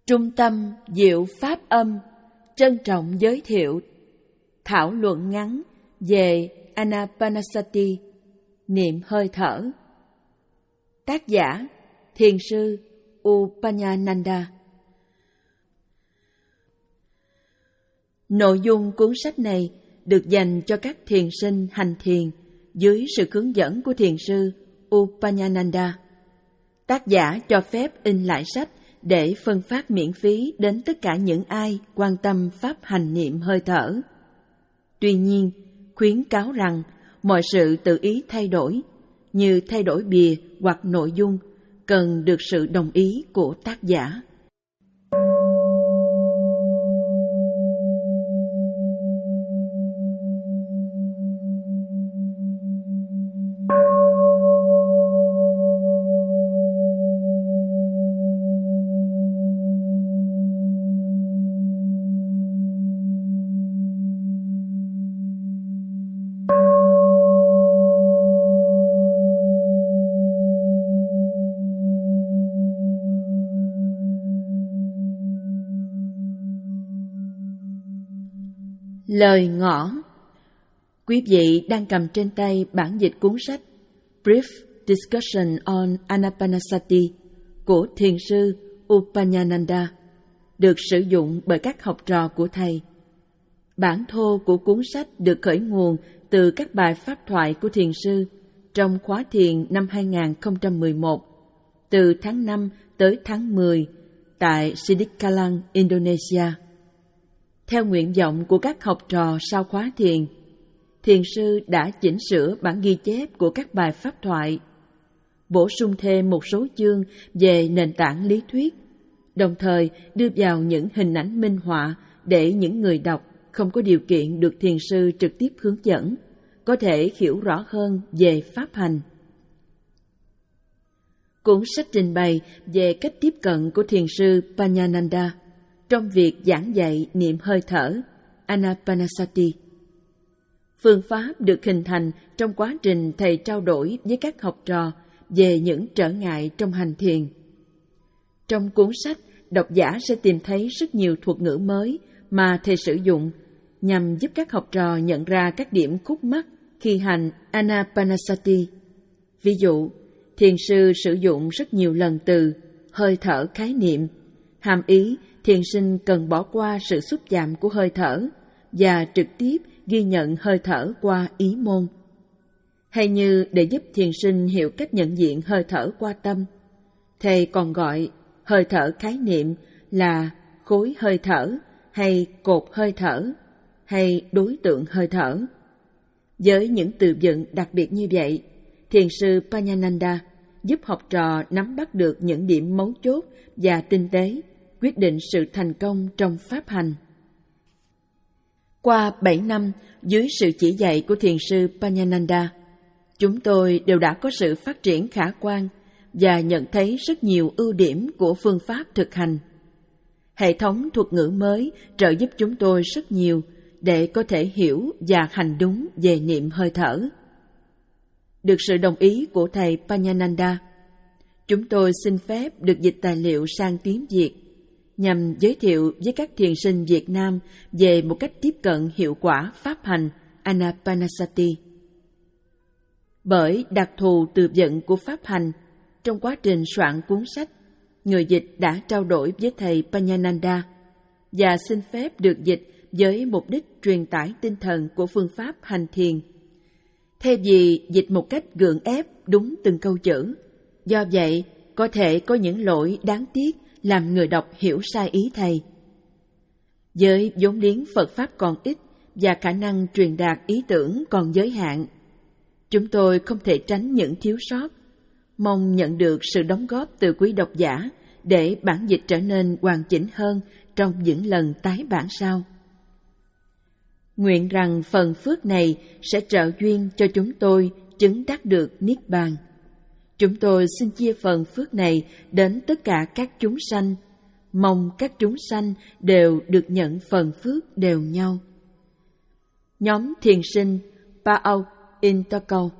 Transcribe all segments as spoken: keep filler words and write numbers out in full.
Trung tâm Diệu Pháp Âm trân trọng giới thiệu thảo luận ngắn về Anapanasati, niệm hơi thở. Tác giả Thiền sư Upanyananda. Nội dung cuốn sách này được dành cho các thiền sinh hành thiền dưới sự hướng dẫn của thiền sư Upanyananda. Tác giả cho phép in lại sách để phân phát miễn phí đến tất cả những ai quan tâm pháp hành niệm hơi thở. Tuy nhiên, khuyến cáo rằng mọi sự tự ý thay đổi, như thay đổi bìa hoặc nội dung, cần được sự đồng ý của tác giả. Lời ngỏ. Quý vị đang cầm trên tay bản dịch cuốn sách Brief Discussion on Anapanasati của thiền sư Upanyananda, được sử dụng bởi các học trò của thầy. Bản thô của cuốn sách được khởi nguồn từ các bài pháp thoại của thiền sư trong khóa thiền năm hai không một một, từ tháng năm tới tháng mười tại Sidikalang, Indonesia. Theo nguyện vọng của các học trò sau khóa thiền, thiền sư đã chỉnh sửa bản ghi chép của các bài pháp thoại, bổ sung thêm một số chương về nền tảng lý thuyết, đồng thời đưa vào những hình ảnh minh họa để những người đọc không có điều kiện được thiền sư trực tiếp hướng dẫn có thể hiểu rõ hơn về pháp hành. Cuốn sách trình bày về cách tiếp cận của thiền sư Panyananda trong việc giảng dạy niệm hơi thở Anapanasati. Phương pháp được hình thành trong quá trình thầy trao đổi với các học trò về những trở ngại trong hành thiền. Trong cuốn sách, độc giả sẽ tìm thấy rất nhiều thuật ngữ mới mà thầy sử dụng nhằm giúp các học trò nhận ra các điểm khúc mắc khi hành Anapanasati. Ví dụ, thiền sư sử dụng rất nhiều lần từ hơi thở khái niệm, hàm ý thiền sinh cần bỏ qua sự xúc chạm của hơi thở và trực tiếp ghi nhận hơi thở qua ý môn. Hay như để giúp thiền sinh hiểu cách nhận diện hơi thở qua tâm, thầy còn gọi hơi thở khái niệm là khối hơi thở hay cột hơi thở hay đối tượng hơi thở. Với những từ vựng đặc biệt như vậy, thiền sư Panyananda giúp học trò nắm bắt được những điểm mấu chốt và tinh tế quyết định sự thành công trong pháp hành. Qua bảy năm dưới sự chỉ dạy của thiền sư Panyananda, chúng tôi đều đã có sự phát triển khả quan và nhận thấy rất nhiều ưu điểm của phương pháp thực hành. Hệ thống thuật ngữ mới trợ giúp chúng tôi rất nhiều để có thể hiểu và hành đúng về niệm hơi thở. Được sự đồng ý của thầy Panyananda, chúng tôi xin phép được dịch tài liệu sang tiếng Việt nhằm giới thiệu với các thiền sinh Việt Nam về một cách tiếp cận hiệu quả pháp hành Anapanasati. Bởi đặc thù từ vựng của pháp hành, trong quá trình soạn cuốn sách, người dịch đã trao đổi với thầy Panyananda và xin phép được dịch với mục đích truyền tải tinh thần của phương pháp hành thiền, thay vì dịch một cách gượng ép đúng từng câu chữ. Do vậy, có thể có những lỗi đáng tiếc làm người đọc hiểu sai ý thầy. Với vốn liếng Phật Pháp còn ít và khả năng truyền đạt ý tưởng còn giới hạn, chúng tôi không thể tránh những thiếu sót. Mong nhận được sự đóng góp từ quý độc giả để bản dịch trở nên hoàn chỉnh hơn trong những lần tái bản sau. Nguyện rằng phần phước này sẽ trợ duyên cho chúng tôi chứng đắc được Niết Bàn. Chúng tôi xin chia phần phước này đến tất cả các chúng sanh, mong các chúng sanh đều được nhận phần phước đều nhau. Nhóm thiền sinh Paau Intocau.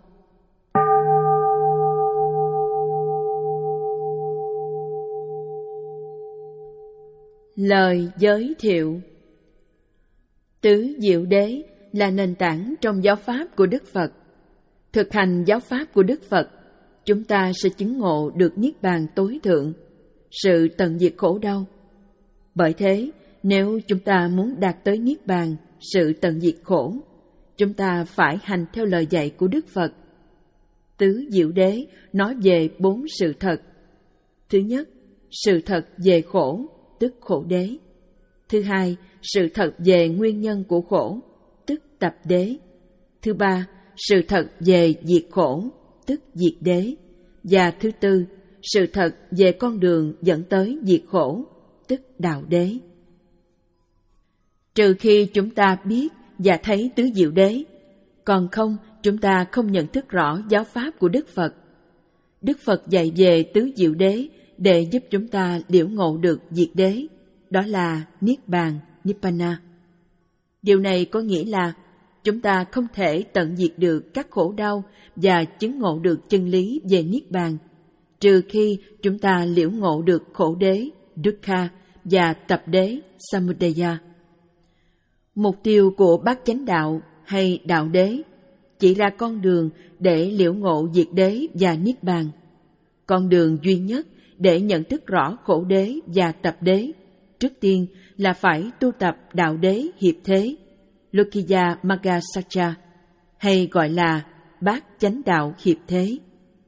Lời giới thiệu. Tứ Diệu Đế là nền tảng trong giáo pháp của Đức Phật. Thực hành giáo pháp của Đức Phật, chúng ta sẽ chứng ngộ được Niết Bàn tối thượng, sự tận diệt khổ đau. Bởi thế, nếu chúng ta muốn đạt tới Niết Bàn, sự tận diệt khổ, chúng ta phải hành theo lời dạy của Đức Phật. Tứ Diệu Đế nói về bốn sự thật. Thứ nhất, sự thật về khổ, tức khổ đế. Thứ hai, sự thật về nguyên nhân của khổ, tức tập đế. Thứ ba, sự thật về diệt khổ, tức diệt đế. Và thứ tư, sự thật về con đường dẫn tới diệt khổ, tức đạo đế. Trừ khi chúng ta biết và thấy tứ diệu đế, còn không chúng ta không nhận thức rõ giáo pháp của Đức Phật. Đức Phật dạy về tứ diệu đế để giúp chúng ta liễu ngộ được diệt đế, đó là Niết Bàn, Nibbana. Điều này có nghĩa là chúng ta không thể tận diệt được các khổ đau và chứng ngộ được chân lý về Niết Bàn, trừ khi chúng ta liễu ngộ được khổ đế, Dukkha, và tập đế, Samudaya. Mục tiêu của bát chánh đạo hay đạo đế chỉ là con đường để liễu ngộ diệt đế và Niết Bàn. Con đường duy nhất để nhận thức rõ khổ đế và tập đế, trước tiên là phải tu tập đạo đế hiệp thế, Lokiya Magga Sacca, hay gọi là bát chánh đạo hiệp thế.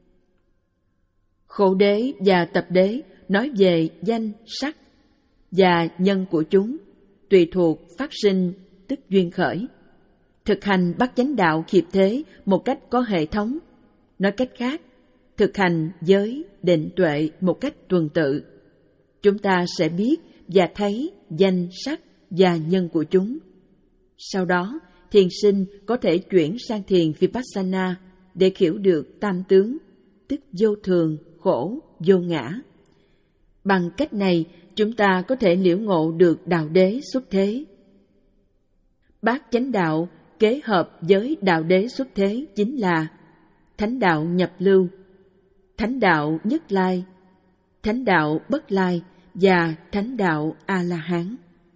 Khổ đế và tập đế nói về danh, sắc và nhân của chúng, tùy thuộc phát sinh tức duyên khởi. Thực hành bát chánh đạo hiệp thế một cách có hệ thống. Nói cách khác, thực hành giới, định, tuệ một cách tuần tự. Chúng ta sẽ biết và thấy danh, sắc và nhân của chúng. Sau đó, thiền sinh có thể chuyển sang thiền Vipassana để hiểu được tam tướng, tức vô thường, khổ, vô ngã. Bằng cách này, chúng ta có thể liễu ngộ được đạo đế xuất thế. Bát chánh đạo kế hợp với đạo đế xuất thế chính là thánh đạo nhập lưu, thánh đạo nhất lai, thánh đạo bất lai và thánh đạo A-la-hán.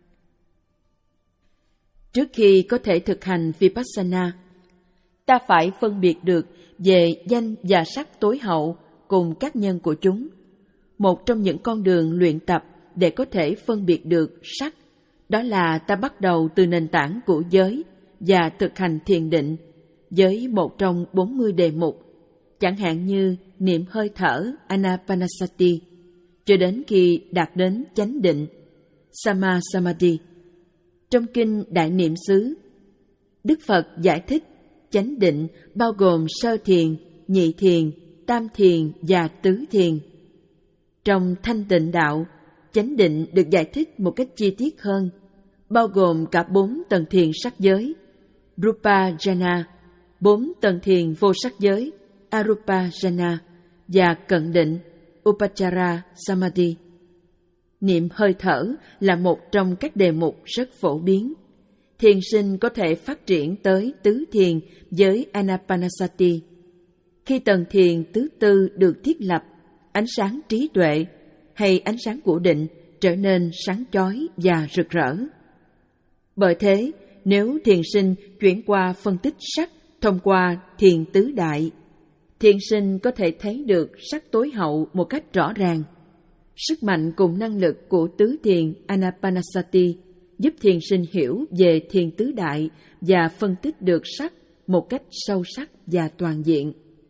Trước khi có thể thực hành Vipassana, ta phải phân biệt được về danh và sắc tối hậu cùng các nhân của chúng. Một trong những con đường luyện tập để có thể phân biệt được sắc, đó là ta bắt đầu từ nền tảng của giới và thực hành thiền định với một trong bốn mươi đề mục, chẳng hạn như niệm hơi thở Anapanasati, cho đến khi đạt đến chánh định Sama Samadhi. Trong kinh Đại Niệm xứ, Đức Phật giải thích chánh định bao gồm sơ thiền, nhị thiền, tam thiền và tứ thiền. Trong Thanh Tịnh Đạo, chánh định được giải thích một cách chi tiết hơn, bao gồm cả bốn tầng thiền sắc giới, Rupa Jhana, bốn tầng thiền vô sắc giới, Arupa Jhana, và cận định, Upachara Samadhi. Niệm hơi thở là một trong các đề mục rất phổ biến. Thiền sinh có thể phát triển tới tứ thiền với Anapanasati. Khi tầng thiền thứ tư được thiết lập, ánh sáng trí tuệ hay ánh sáng của định trở nên sáng chói và rực rỡ. Bởi thế, nếu thiền sinh chuyển qua phân tích sắc thông qua thiền tứ đại, thiền sinh có thể thấy được sắc tối hậu một cách rõ ràng. Sức mạnh cùng năng lực của tứ thiền Anapanasati giúp thiền sinh hiểu về thiền tứ đại và phân tích được sắc một cách sâu sắc và toàn diện.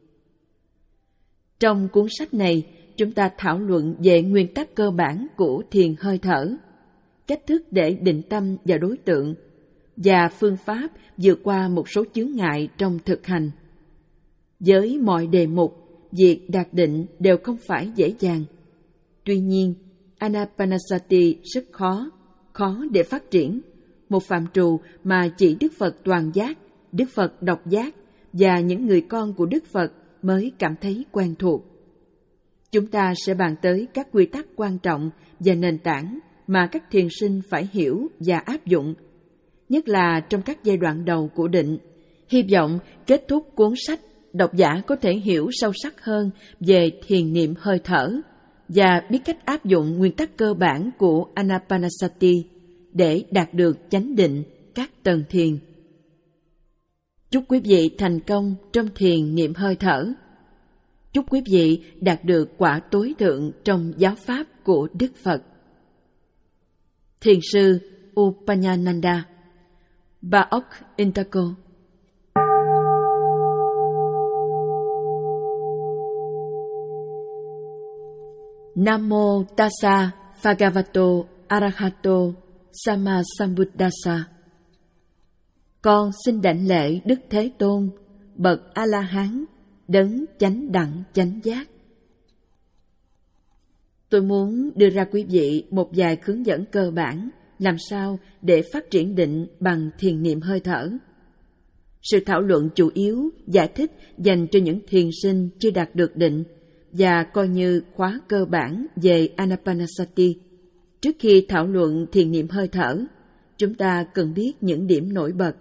Trong cuốn sách này, chúng ta thảo luận về nguyên tắc cơ bản của thiền hơi thở, cách thức để định tâm vào đối tượng, và phương pháp vượt qua một số chướng ngại trong thực hành. Với mọi đề mục, việc đạt định đều không phải dễ dàng. Tuy nhiên, Anapanasati rất khó, khó để phát triển, một phạm trù mà chỉ Đức Phật toàn giác, Đức Phật độc giác và những người con của Đức Phật mới cảm thấy quen thuộc. Chúng ta sẽ bàn tới các quy tắc quan trọng và nền tảng mà các thiền sinh phải hiểu và áp dụng, nhất là trong các giai đoạn đầu của định. Hy vọng kết thúc cuốn sách, độc giả có thể hiểu sâu sắc hơn về thiền niệm hơi thở và biết cách áp dụng nguyên tắc cơ bản của Anapanasati để đạt được chánh định các tầng thiền. Chúc quý vị thành công trong thiền niệm hơi thở. Chúc quý vị đạt được quả tối thượng trong giáo pháp của Đức Phật. Thiền sư Upanyananda, Baok Intako. Nam mô Tassa Bhagavato Arahato Sammasambuddhassa. Con xin đảnh lễ Đức Thế Tôn, bậc A-la-hán, đấng chánh đẳng chánh giác. Tôi muốn đưa ra quý vị một vài hướng dẫn cơ bản làm sao để phát triển định bằng thiền niệm hơi thở. Sự thảo luận chủ yếu giải thích dành cho những thiền sinh chưa đạt được định và coi như khóa cơ bản về Anapanasati. Trước khi thảo luận thiền niệm hơi thở, chúng ta cần biết những điểm nổi bật.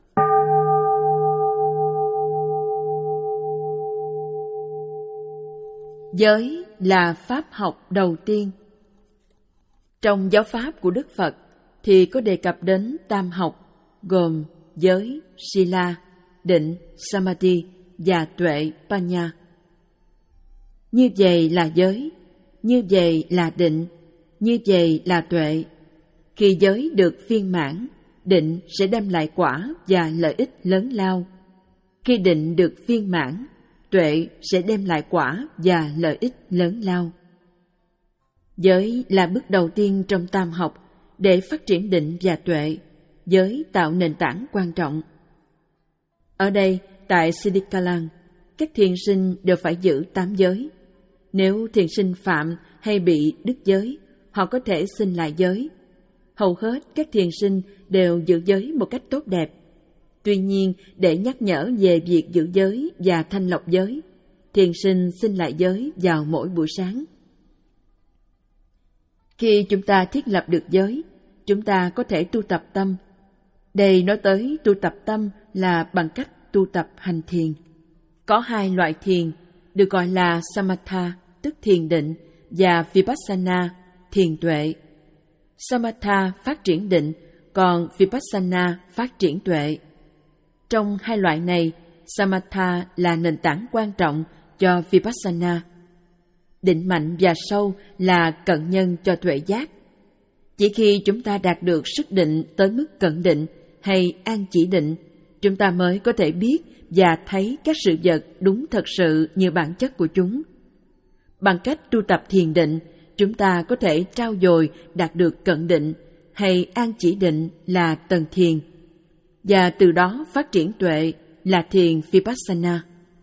Giới là pháp học đầu tiên. Trong giáo pháp của Đức Phật thì có đề cập đến tam học gồm giới, sila, định, samadhi và tuệ, panya. Như vậy là giới, như vậy là định, như vậy là tuệ. Khi giới được viên mãn, định sẽ đem lại quả và lợi ích lớn lao. Khi định được viên mãn, tuệ sẽ đem lại quả và lợi ích lớn lao. Giới là bước đầu tiên trong tam học để phát triển định và tuệ. Giới tạo nền tảng quan trọng. Ở đây, tại Siddhikalang, các thiền sinh đều phải giữ tám giới. Nếu thiền sinh phạm hay bị đứt giới, họ có thể xin lại giới. Hầu hết các thiền sinh đều giữ giới một cách tốt đẹp. Tuy nhiên, để nhắc nhở về việc giữ giới và thanh lọc giới, thiền sinh xin lại giới vào mỗi buổi sáng. Khi chúng ta thiết lập được giới, chúng ta có thể tu tập tâm. Đây nói tới tu tập tâm là bằng cách tu tập hành thiền. Có hai loại thiền, được gọi là Samatha, tức thiền định, và Vipassana, thiền tuệ. Samatha phát triển định, còn Vipassana phát triển tuệ. Trong hai loại này, Samatha là nền tảng quan trọng cho Vipassana. Định mạnh và sâu là cận nhân cho tuệ giác. Chỉ khi chúng ta đạt được sức định tới mức cận định hay an chỉ định, chúng ta mới có thể biết và thấy các sự vật đúng thật sự như bản chất của chúng. Bằng cách tu tập thiền định, chúng ta có thể trau dồi đạt được cận định hay an chỉ định là tầng thiền, và từ đó phát triển tuệ là thiền Vipassana.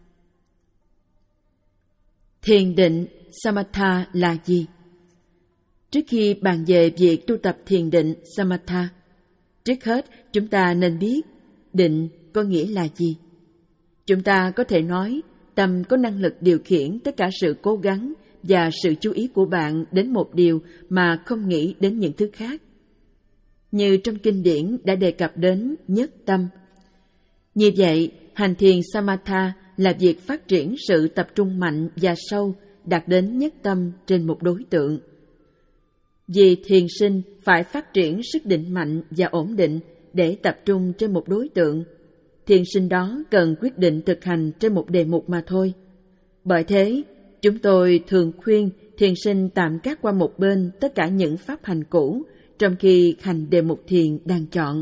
Thiền định Samatha là gì? Trước khi bàn về việc tu tập thiền định Samatha, trước hết chúng ta nên biết định có nghĩa là gì. Chúng ta có thể nói tâm có năng lực điều khiển tất cả sự cố gắng và sự chú ý của bạn đến một điều mà không nghĩ đến những thứ khác. Như trong kinh điển đã đề cập đến nhất tâm. Như vậy, hành thiền Samatha là việc phát triển sự tập trung mạnh và sâu đạt đến nhất tâm trên một đối tượng. Vì thiền sinh phải phát triển sức định mạnh và ổn định để tập trung trên một đối tượng, thiền sinh đó cần quyết định thực hành trên một đề mục mà thôi. Bởi thế, chúng tôi thường khuyên thiền sinh tạm gác qua một bên tất cả những pháp hành cũ trong khi hành đề mục thiền đang chọn.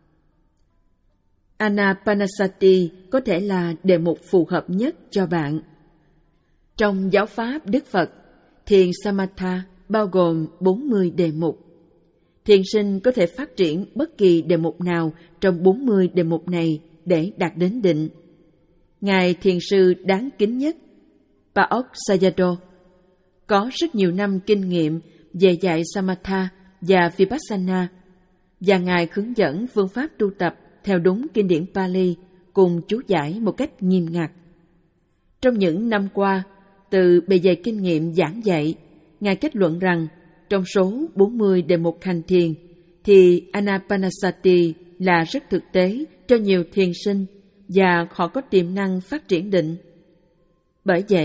Anapanasati có thể là đề mục phù hợp nhất cho bạn. Trong giáo pháp Đức Phật, thiền Samatha bao gồm bốn mươi đề mục. Thiền sinh có thể phát triển bất kỳ đề mục nào trong bốn mươi đề mục này để đạt đến định. Ngài thiền sư đáng kính nhất, Paok Sayadaw, có rất nhiều năm kinh nghiệm về dạy Samatha và Vipassana, và Ngài hướng dẫn phương pháp tu tập theo đúng kinh điển Pali cùng chú giải một cách nghiêm ngặt. Trong những năm qua, từ bề dày kinh nghiệm giảng dạy, Ngài kết luận rằng trong số bốn mươi đề mục hành thiền thì Anapanasati là rất thực tế cho nhiều thiền sinh và họ có tiềm năng phát triển định. Bởi vậy,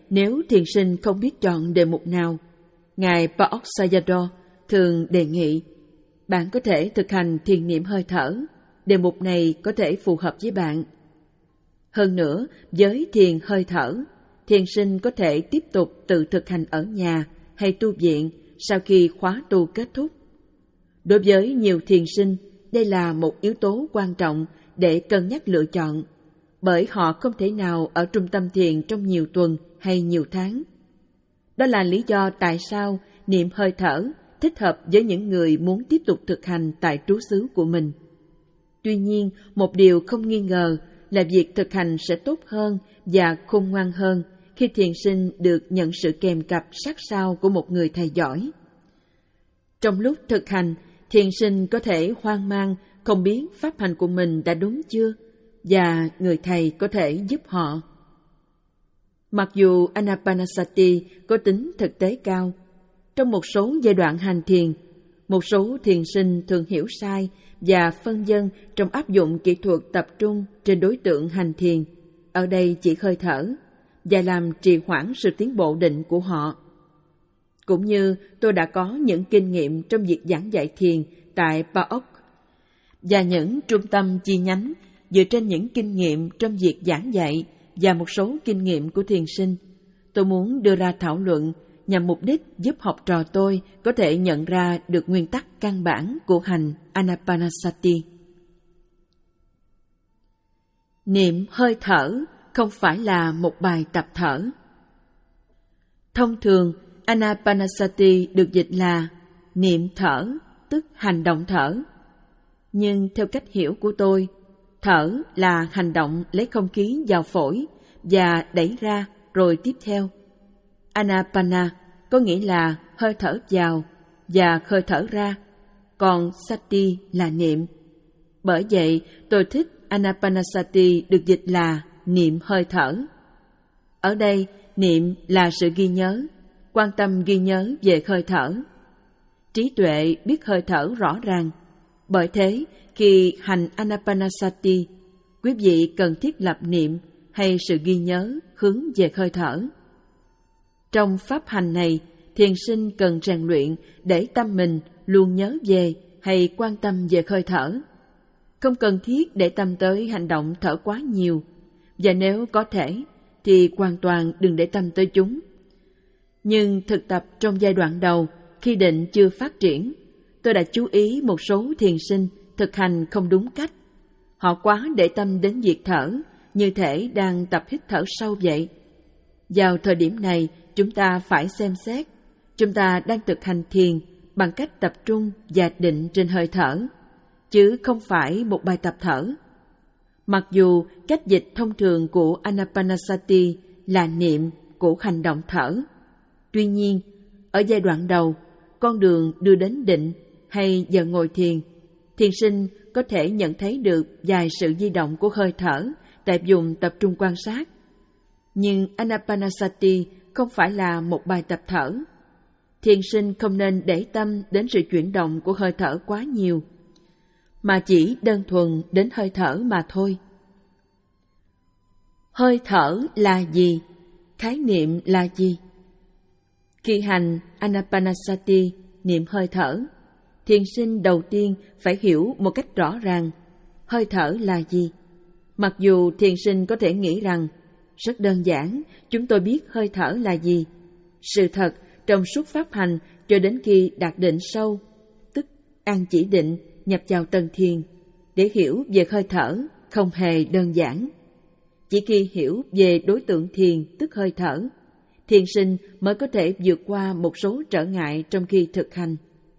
nếu thiền sinh không biết chọn đề mục nào, Ngài Paok Sayadaw thường đề nghị bạn có thể thực hành thiền niệm hơi thở. Đề mục này có thể phù hợp với bạn. Hơn nữa, với thiền hơi thở, thiền sinh có thể tiếp tục tự thực hành ở nhà hay tu viện sau khi khóa tu kết thúc. Đối với nhiều thiền sinh, đây là một yếu tố quan trọng để cân nhắc lựa chọn, bởi họ không thể nào ở trung tâm thiền trong nhiều tuần hay nhiều tháng. Đó là lý do tại sao niệm hơi thở thích hợp với những người muốn tiếp tục thực hành tại trú xứ của mình. Tuy nhiên, một điều không nghi ngờ là việc thực hành sẽ tốt hơn và khôn ngoan hơn khi thiền sinh được nhận sự kèm cặp sát sao của một người thầy giỏi. Trong lúc thực hành, thiền sinh có thể hoang mang, không biết pháp hành của mình đã đúng chưa, và người thầy có thể giúp họ. Mặc dù Anapanasati có tính thực tế cao, trong một số giai đoạn hành thiền, một số thiền sinh thường hiểu sai và phân vân trong áp dụng kỹ thuật tập trung trên đối tượng hành thiền, ở đây chỉ hơi thở, và làm trì hoãn sự tiến bộ định của họ. Cũng như tôi đã có những kinh nghiệm trong việc giảng dạy thiền tại Paok và những trung tâm chi nhánh dựa trên những kinh nghiệm trong việc giảng dạy và một số kinh nghiệm của thiền sinh, tôi muốn đưa ra thảo luận nhằm mục đích giúp học trò tôi có thể nhận ra được nguyên tắc căn bản của hành Anapanasati. Niệm hơi thở không phải là một bài tập thở. Thông thường, Anapanasati được dịch là niệm thở, tức hành động thở. Nhưng theo cách hiểu của tôi, thở là hành động lấy không khí vào phổi và đẩy ra rồi tiếp theo. Anapana có nghĩa là hơi thở vào và hơi thở ra, còn sati là niệm. Bởi vậy, tôi thích Anapanasati được dịch là niệm hơi thở. Ở đây, niệm là sự ghi nhớ, quan tâm ghi nhớ về hơi thở. Trí tuệ biết hơi thở rõ ràng. Bởi thế, khi hành Anapanasati, quý vị cần thiết lập niệm hay sự ghi nhớ hướng về hơi thở. Trong pháp hành này, thiền sinh cần rèn luyện để tâm mình luôn nhớ về hay quan tâm về hơi thở. Không cần thiết để tâm tới hành động thở quá nhiều, và nếu có thể thì hoàn toàn đừng để tâm tới chúng. Nhưng thực tập trong giai đoạn đầu, khi định chưa phát triển, tôi đã chú ý một số thiền sinh thực hành không đúng cách. Họ quá để tâm đến việc thở, như thể đang tập hít thở sâu vậy. Vào thời điểm này, chúng ta phải xem xét, chúng ta đang thực hành thiền bằng cách tập trung và định trên hơi thở, chứ không phải một bài tập thở. Mặc dù cách dịch thông thường của Anapanasati là niệm của hành động thở, tuy nhiên, ở giai đoạn đầu, con đường đưa đến định hay giờ ngồi thiền, thiền sinh có thể nhận thấy được vài sự di động của hơi thở tại vùng tập trung quan sát. Nhưng Anapanasati không phải là một bài tập thở. Thiền sinh không nên để tâm đến sự chuyển động của hơi thở quá nhiều, mà chỉ đơn thuần đến hơi thở mà thôi. Hơi thở là gì? Khái niệm là gì? Khi hành Anapanasati, niệm hơi thở, thiền sinh đầu tiên phải hiểu một cách rõ ràng hơi thở là gì. Mặc dù thiền sinh có thể nghĩ rằng rất đơn giản, chúng tôi biết hơi thở là gì. Sự thật, trong suốt pháp hành cho đến khi đạt định sâu, tức an chỉ định, nhập vào tầng thiền, để hiểu về hơi thở không hề đơn giản. Chỉ khi hiểu về đối tượng thiền, tức hơi thở, thiền sinh mới có thể vượt qua một số trở ngại trong khi thực hành.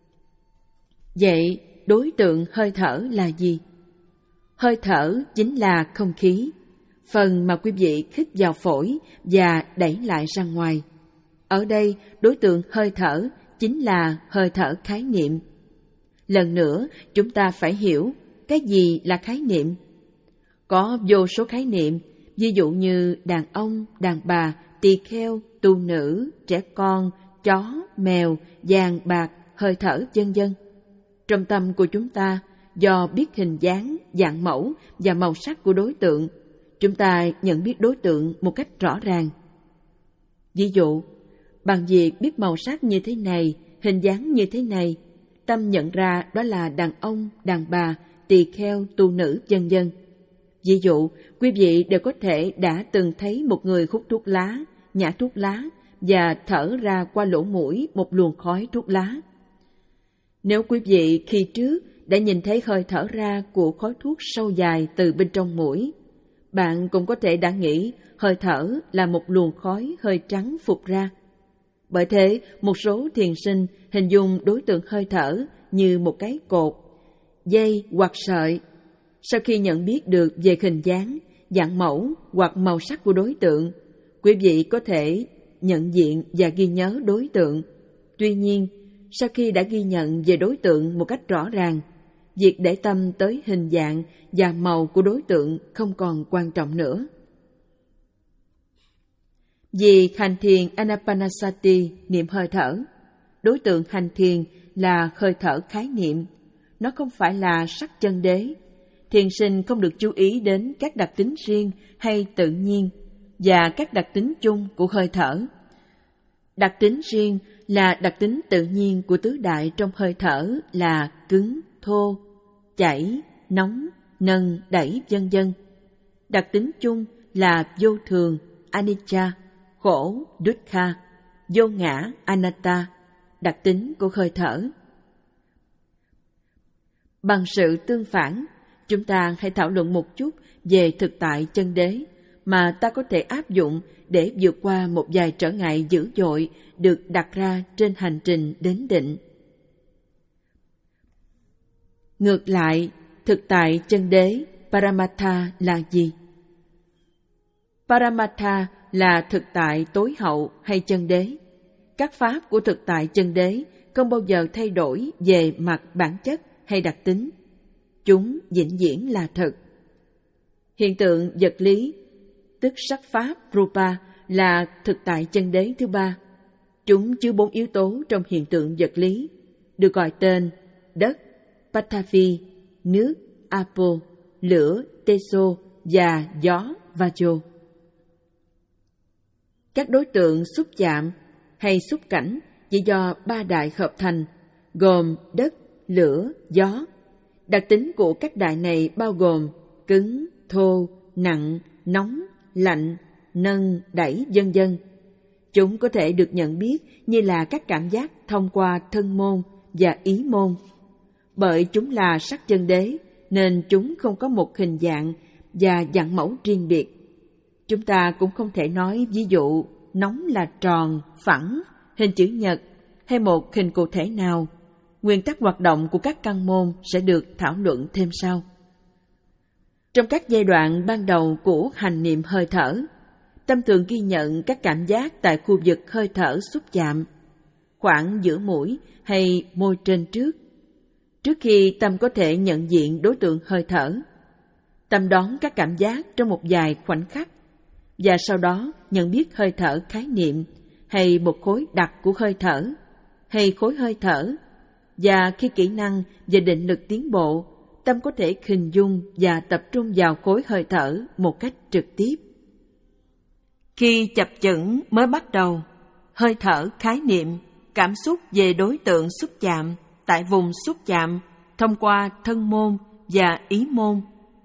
Vậy, đối tượng hơi thở là gì? Hơi thở chính là không khí, phần mà quý vị hít vào phổi và đẩy lại ra ngoài. Ở đây, đối tượng hơi thở chính là hơi thở khái niệm. Lần nữa, chúng ta phải hiểu cái gì là khái niệm. Có vô số khái niệm, ví dụ như đàn ông, đàn bà, tỳ kheo, tu nữ, trẻ con, chó, mèo, vàng, bạc, hơi thở, vân vân. Trong tâm của chúng ta, do biết hình dáng, dạng mẫu và màu sắc của đối tượng, chúng ta nhận biết đối tượng một cách rõ ràng. Ví dụ, bằng việc biết màu sắc như thế này, hình dáng như thế này, tâm nhận ra đó là đàn ông, đàn bà, tỳ kheo, tu nữ, vân vân. Ví dụ, quý vị đều có thể đã từng thấy một người hút thuốc lá, nhả thuốc lá và thở ra qua lỗ mũi một luồng khói thuốc lá. Nếu quý vị khi trước đã nhìn thấy hơi thở ra của khói thuốc sâu dài từ bên trong mũi, bạn cũng có thể đã nghĩ hơi thở là một luồng khói hơi trắng phụt ra. Bởi thế, một số thiền sinh hình dung đối tượng hơi thở như một cái cột, dây hoặc sợi. Sau khi nhận biết được về hình dáng, dạng mẫu hoặc màu sắc của đối tượng, quý vị có thể nhận diện và ghi nhớ đối tượng. Tuy nhiên, sau khi đã ghi nhận về đối tượng một cách rõ ràng, việc để tâm tới hình dạng và màu của đối tượng không còn quan trọng nữa. Vì hành thiền Anapanasati, niệm hơi thở, đối tượng hành thiền là hơi thở khái niệm, nó không phải là sắc chân đế. Thiền sinh không được chú ý đến các đặc tính riêng hay tự nhiên và các đặc tính chung của hơi thở. Đặc tính riêng là đặc tính tự nhiên của tứ đại trong hơi thở là cứng, thô, chảy, nóng, nâng, đẩy, vân vân. Đặc tính chung là vô thường, anicca, khổ, dukkha, vô ngã, anatta, đặc tính của hơi thở. Bằng sự tương phản, chúng ta hãy thảo luận một chút về thực tại chân đế mà ta có thể áp dụng để vượt qua một vài trở ngại dữ dội được đặt ra trên hành trình đến định. Ngược lại, thực tại chân đế, Paramatha là gì? Paramatha là thực tại tối hậu hay chân đế. Các pháp của thực tại chân đế không bao giờ thay đổi về mặt bản chất hay đặc tính. Chúng vĩnh viễn là thật. Hiện tượng vật lý, tức sắc pháp Rupa, là thực tại chân đế thứ ba. Chúng chứa bốn yếu tố trong hiện tượng vật lý, được gọi tên đất, Pathavi, nước, Apo, lửa, Teso và gió, Vajo. Các đối tượng xúc chạm hay xúc cảnh chỉ do ba đại hợp thành, gồm đất, lửa, gió. Đặc tính của các đại này bao gồm cứng, thô, nặng, nóng, lạnh, nâng, đẩy, vân vân. Chúng có thể được nhận biết như là các cảm giác thông qua thân môn và ý môn. Bởi chúng là sắc chân đế, nên chúng không có một hình dạng và dạng mẫu riêng biệt. Chúng ta cũng không thể nói ví dụ nóng là tròn, phẳng, hình chữ nhật hay một hình cụ thể nào. Nguyên tắc hoạt động của các căn môn sẽ được thảo luận thêm sau. Trong các giai đoạn ban đầu của hành niệm hơi thở, tâm thường ghi nhận các cảm giác tại khu vực hơi thở xúc chạm, khoảng giữa mũi hay môi trên trước. Trước khi tâm có thể nhận diện đối tượng hơi thở, tâm đón các cảm giác trong một vài khoảnh khắc, và sau đó nhận biết hơi thở khái niệm, hay một khối đặc của hơi thở, hay khối hơi thở. Và khi kỹ năng và định lực tiến bộ, tâm có thể hình dung và tập trung vào khối hơi thở một cách trực tiếp. Khi chập chững mới bắt đầu, hơi thở khái niệm, cảm xúc về đối tượng xúc chạm tại vùng xúc chạm thông qua thân môn và ý môn.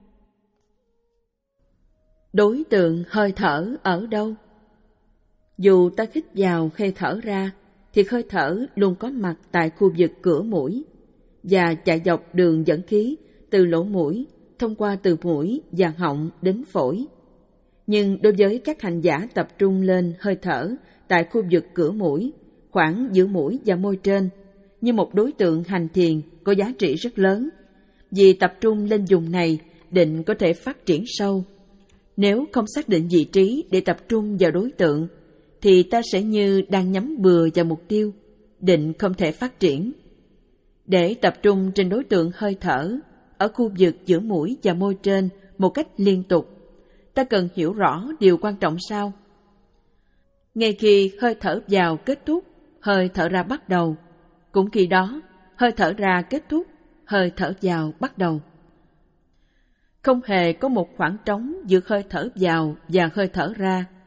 Đối tượng hơi thở ở đâu? Dù ta hít vào hay thở ra, thì hơi thở luôn có mặt tại khu vực cửa mũi và chạy dọc đường dẫn khí từ lỗ mũi, thông qua từ mũi và họng đến phổi. Nhưng đối với các hành giả tập trung lên hơi thở tại khu vực cửa mũi, khoảng giữa mũi và môi trên, như một đối tượng hành thiền có giá trị rất lớn, vì tập trung lên vùng này, định có thể phát triển sâu. Nếu không xác định vị trí để tập trung vào đối tượng, thì ta sẽ như đang nhắm bừa vào mục tiêu, định không thể phát triển. Để tập trung trên đối tượng hơi thở, ở khu vực giữa mũi và môi trên một cách liên tục, ta cần hiểu rõ điều quan trọng sau. Ngay khi hơi thở vào kết thúc, hơi thở ra bắt đầu. Cũng khi đó, hơi thở ra kết thúc, hơi thở vào bắt đầu. Không hề có một khoảng trống giữa hơi thở vào và hơi thở ra,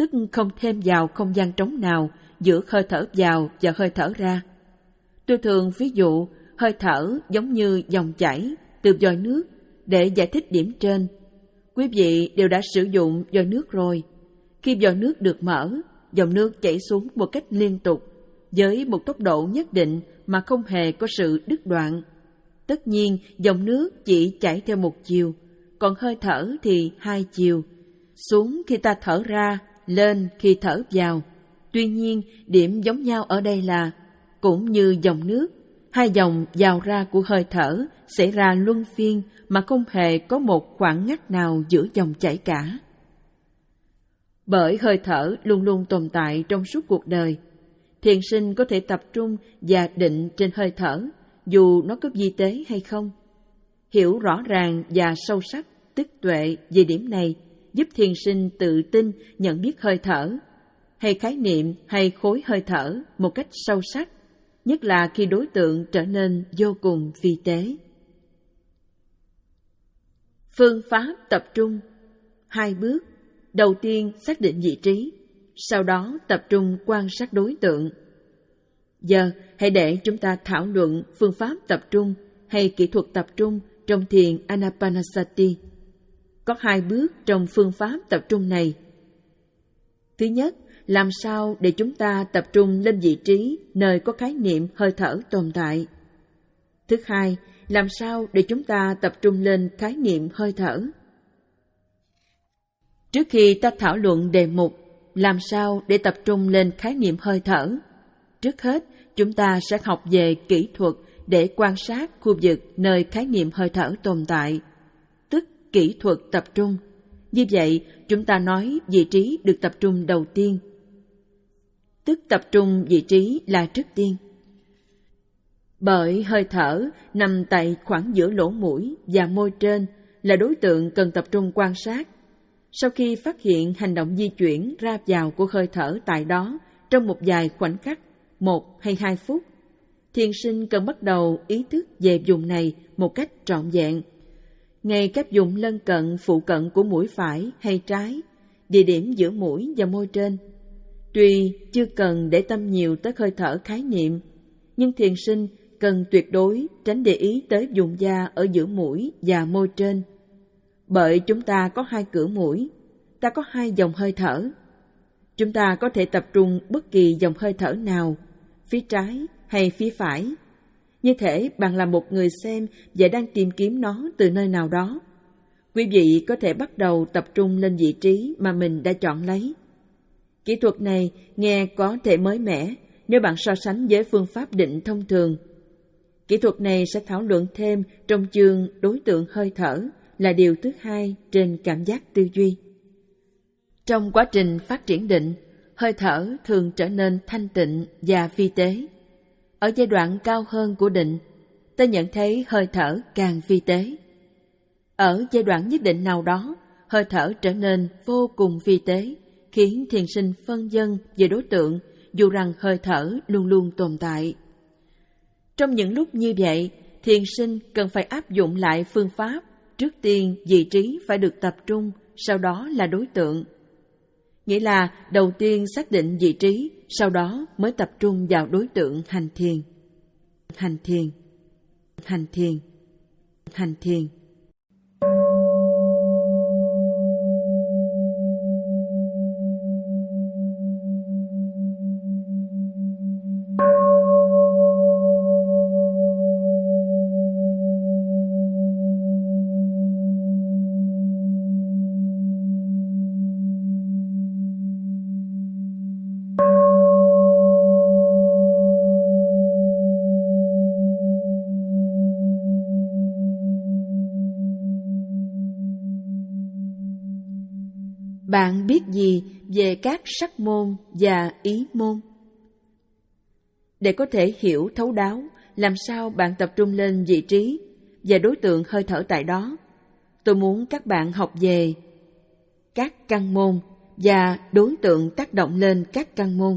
tức không thêm vào không gian trống nào giữa hơi thở vào và hơi thở ra. Tôi thường ví dụ hơi thở giống như dòng chảy từ vòi nước để giải thích điểm trên. Quý vị đều đã sử dụng vòi nước rồi. Khi vòi nước được mở, dòng nước chảy xuống một cách liên tục, với một tốc độ nhất định mà không hề có sự đứt đoạn. Tất nhiên, dòng nước chỉ chảy theo một chiều, còn hơi thở thì hai chiều. Xuống khi ta thở ra, lên khi thở vào. Tuy nhiên, điểm giống nhau ở đây là, cũng như dòng nước, hai dòng vào ra của hơi thở xảy ra luân phiên mà không hề có một khoảng ngắt nào giữa dòng chảy cả. Bởi hơi thở luôn luôn tồn tại trong suốt cuộc đời, thiền sinh có thể tập trung và định trên hơi thở, dù nó có vi tế hay không. Hiểu rõ ràng và sâu sắc tức tuệ về điểm này giúp thiền sinh tự tin nhận biết hơi thở, hay khái niệm hay khối hơi thở một cách sâu sắc, nhất là khi đối tượng trở nên vô cùng vi tế. Phương pháp tập trung. Hai bước. Đầu tiên xác định vị trí, sau đó tập trung quan sát đối tượng. Giờ hãy để chúng ta thảo luận phương pháp tập trung hay kỹ thuật tập trung trong thiền Anapanasati. Có hai bước trong phương pháp tập trung này. Thứ nhất, làm sao để chúng ta tập trung lên vị trí nơi có khái niệm hơi thở tồn tại. Thứ hai, làm sao để chúng ta tập trung lên khái niệm hơi thở. Trước khi ta thảo luận đề mục làm sao để tập trung lên khái niệm hơi thở, trước hết chúng ta sẽ học về kỹ thuật để quan sát khu vực nơi khái niệm hơi thở tồn tại, tức kỹ thuật tập trung. Như vậy, chúng ta nói vị trí được tập trung đầu tiên, tức tập trung vị trí là trước tiên. Bởi hơi thở nằm tại khoảng giữa lỗ mũi và môi trên là đối tượng cần tập trung quan sát. Sau khi phát hiện hành động di chuyển ra vào của hơi thở tại đó trong một vài khoảnh khắc, một hay hai phút, thiền sinh cần bắt đầu ý thức về vùng này một cách trọn vẹn. Ngay các vùng lân cận phụ cận của mũi phải hay trái, địa điểm giữa mũi và môi trên. Tuy chưa cần để tâm nhiều tới hơi thở khái niệm, nhưng thiền sinh cần tuyệt đối tránh để ý tới vùng da ở giữa mũi và môi trên. Bởi chúng ta có hai cửa mũi, ta có hai dòng hơi thở. Chúng ta có thể tập trung bất kỳ dòng hơi thở nào, phía trái hay phía phải. Như thể bạn là một người xem và đang tìm kiếm nó từ nơi nào đó. Quý vị có thể bắt đầu tập trung lên vị trí mà mình đã chọn lấy. Kỹ thuật này nghe có thể mới mẻ nếu bạn so sánh với phương pháp định thông thường. Kỹ thuật này sẽ thảo luận thêm trong chương đối tượng hơi thở, là điều thứ hai trên cảm giác tư duy. Trong quá trình phát triển định, hơi thở thường trở nên thanh tịnh và vi tế. Ở giai đoạn cao hơn của định, ta nhận thấy hơi thở càng vi tế. Ở giai đoạn nhất định nào đó, hơi thở trở nên vô cùng vi tế, khiến thiền sinh phân vân về đối tượng, dù rằng hơi thở luôn luôn tồn tại. Trong những lúc như vậy, thiền sinh cần phải áp dụng lại phương pháp. Trước tiên, vị trí phải được tập trung, sau đó là đối tượng. Nghĩa là đầu tiên xác định vị trí, sau đó mới tập trung vào đối tượng hành thiền. Hành thiền, hành thiền, hành thiền. Bạn biết gì về các sắc môn và ý môn? Để có thể hiểu thấu đáo làm sao bạn tập trung lên vị trí và đối tượng hơi thở tại đó, tôi muốn các bạn học về các căn môn và đối tượng tác động lên các căn môn.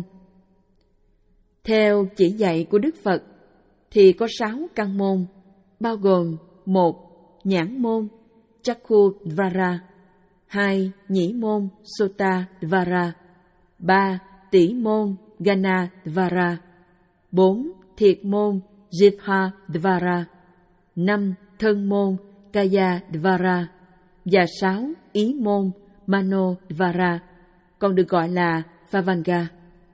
Theo chỉ dạy của Đức Phật thì có sáu căn môn, bao gồm một. Nhãn môn Chakkhudvara, hai. Nhĩ môn Sotadvara, ba. Tỷ môn Ganadvara. bốn. Thiệt môn Jivhadvara. năm. Thân môn Kayadvara. Và sáu. Ý môn Manodvara, còn được gọi là Phavanga.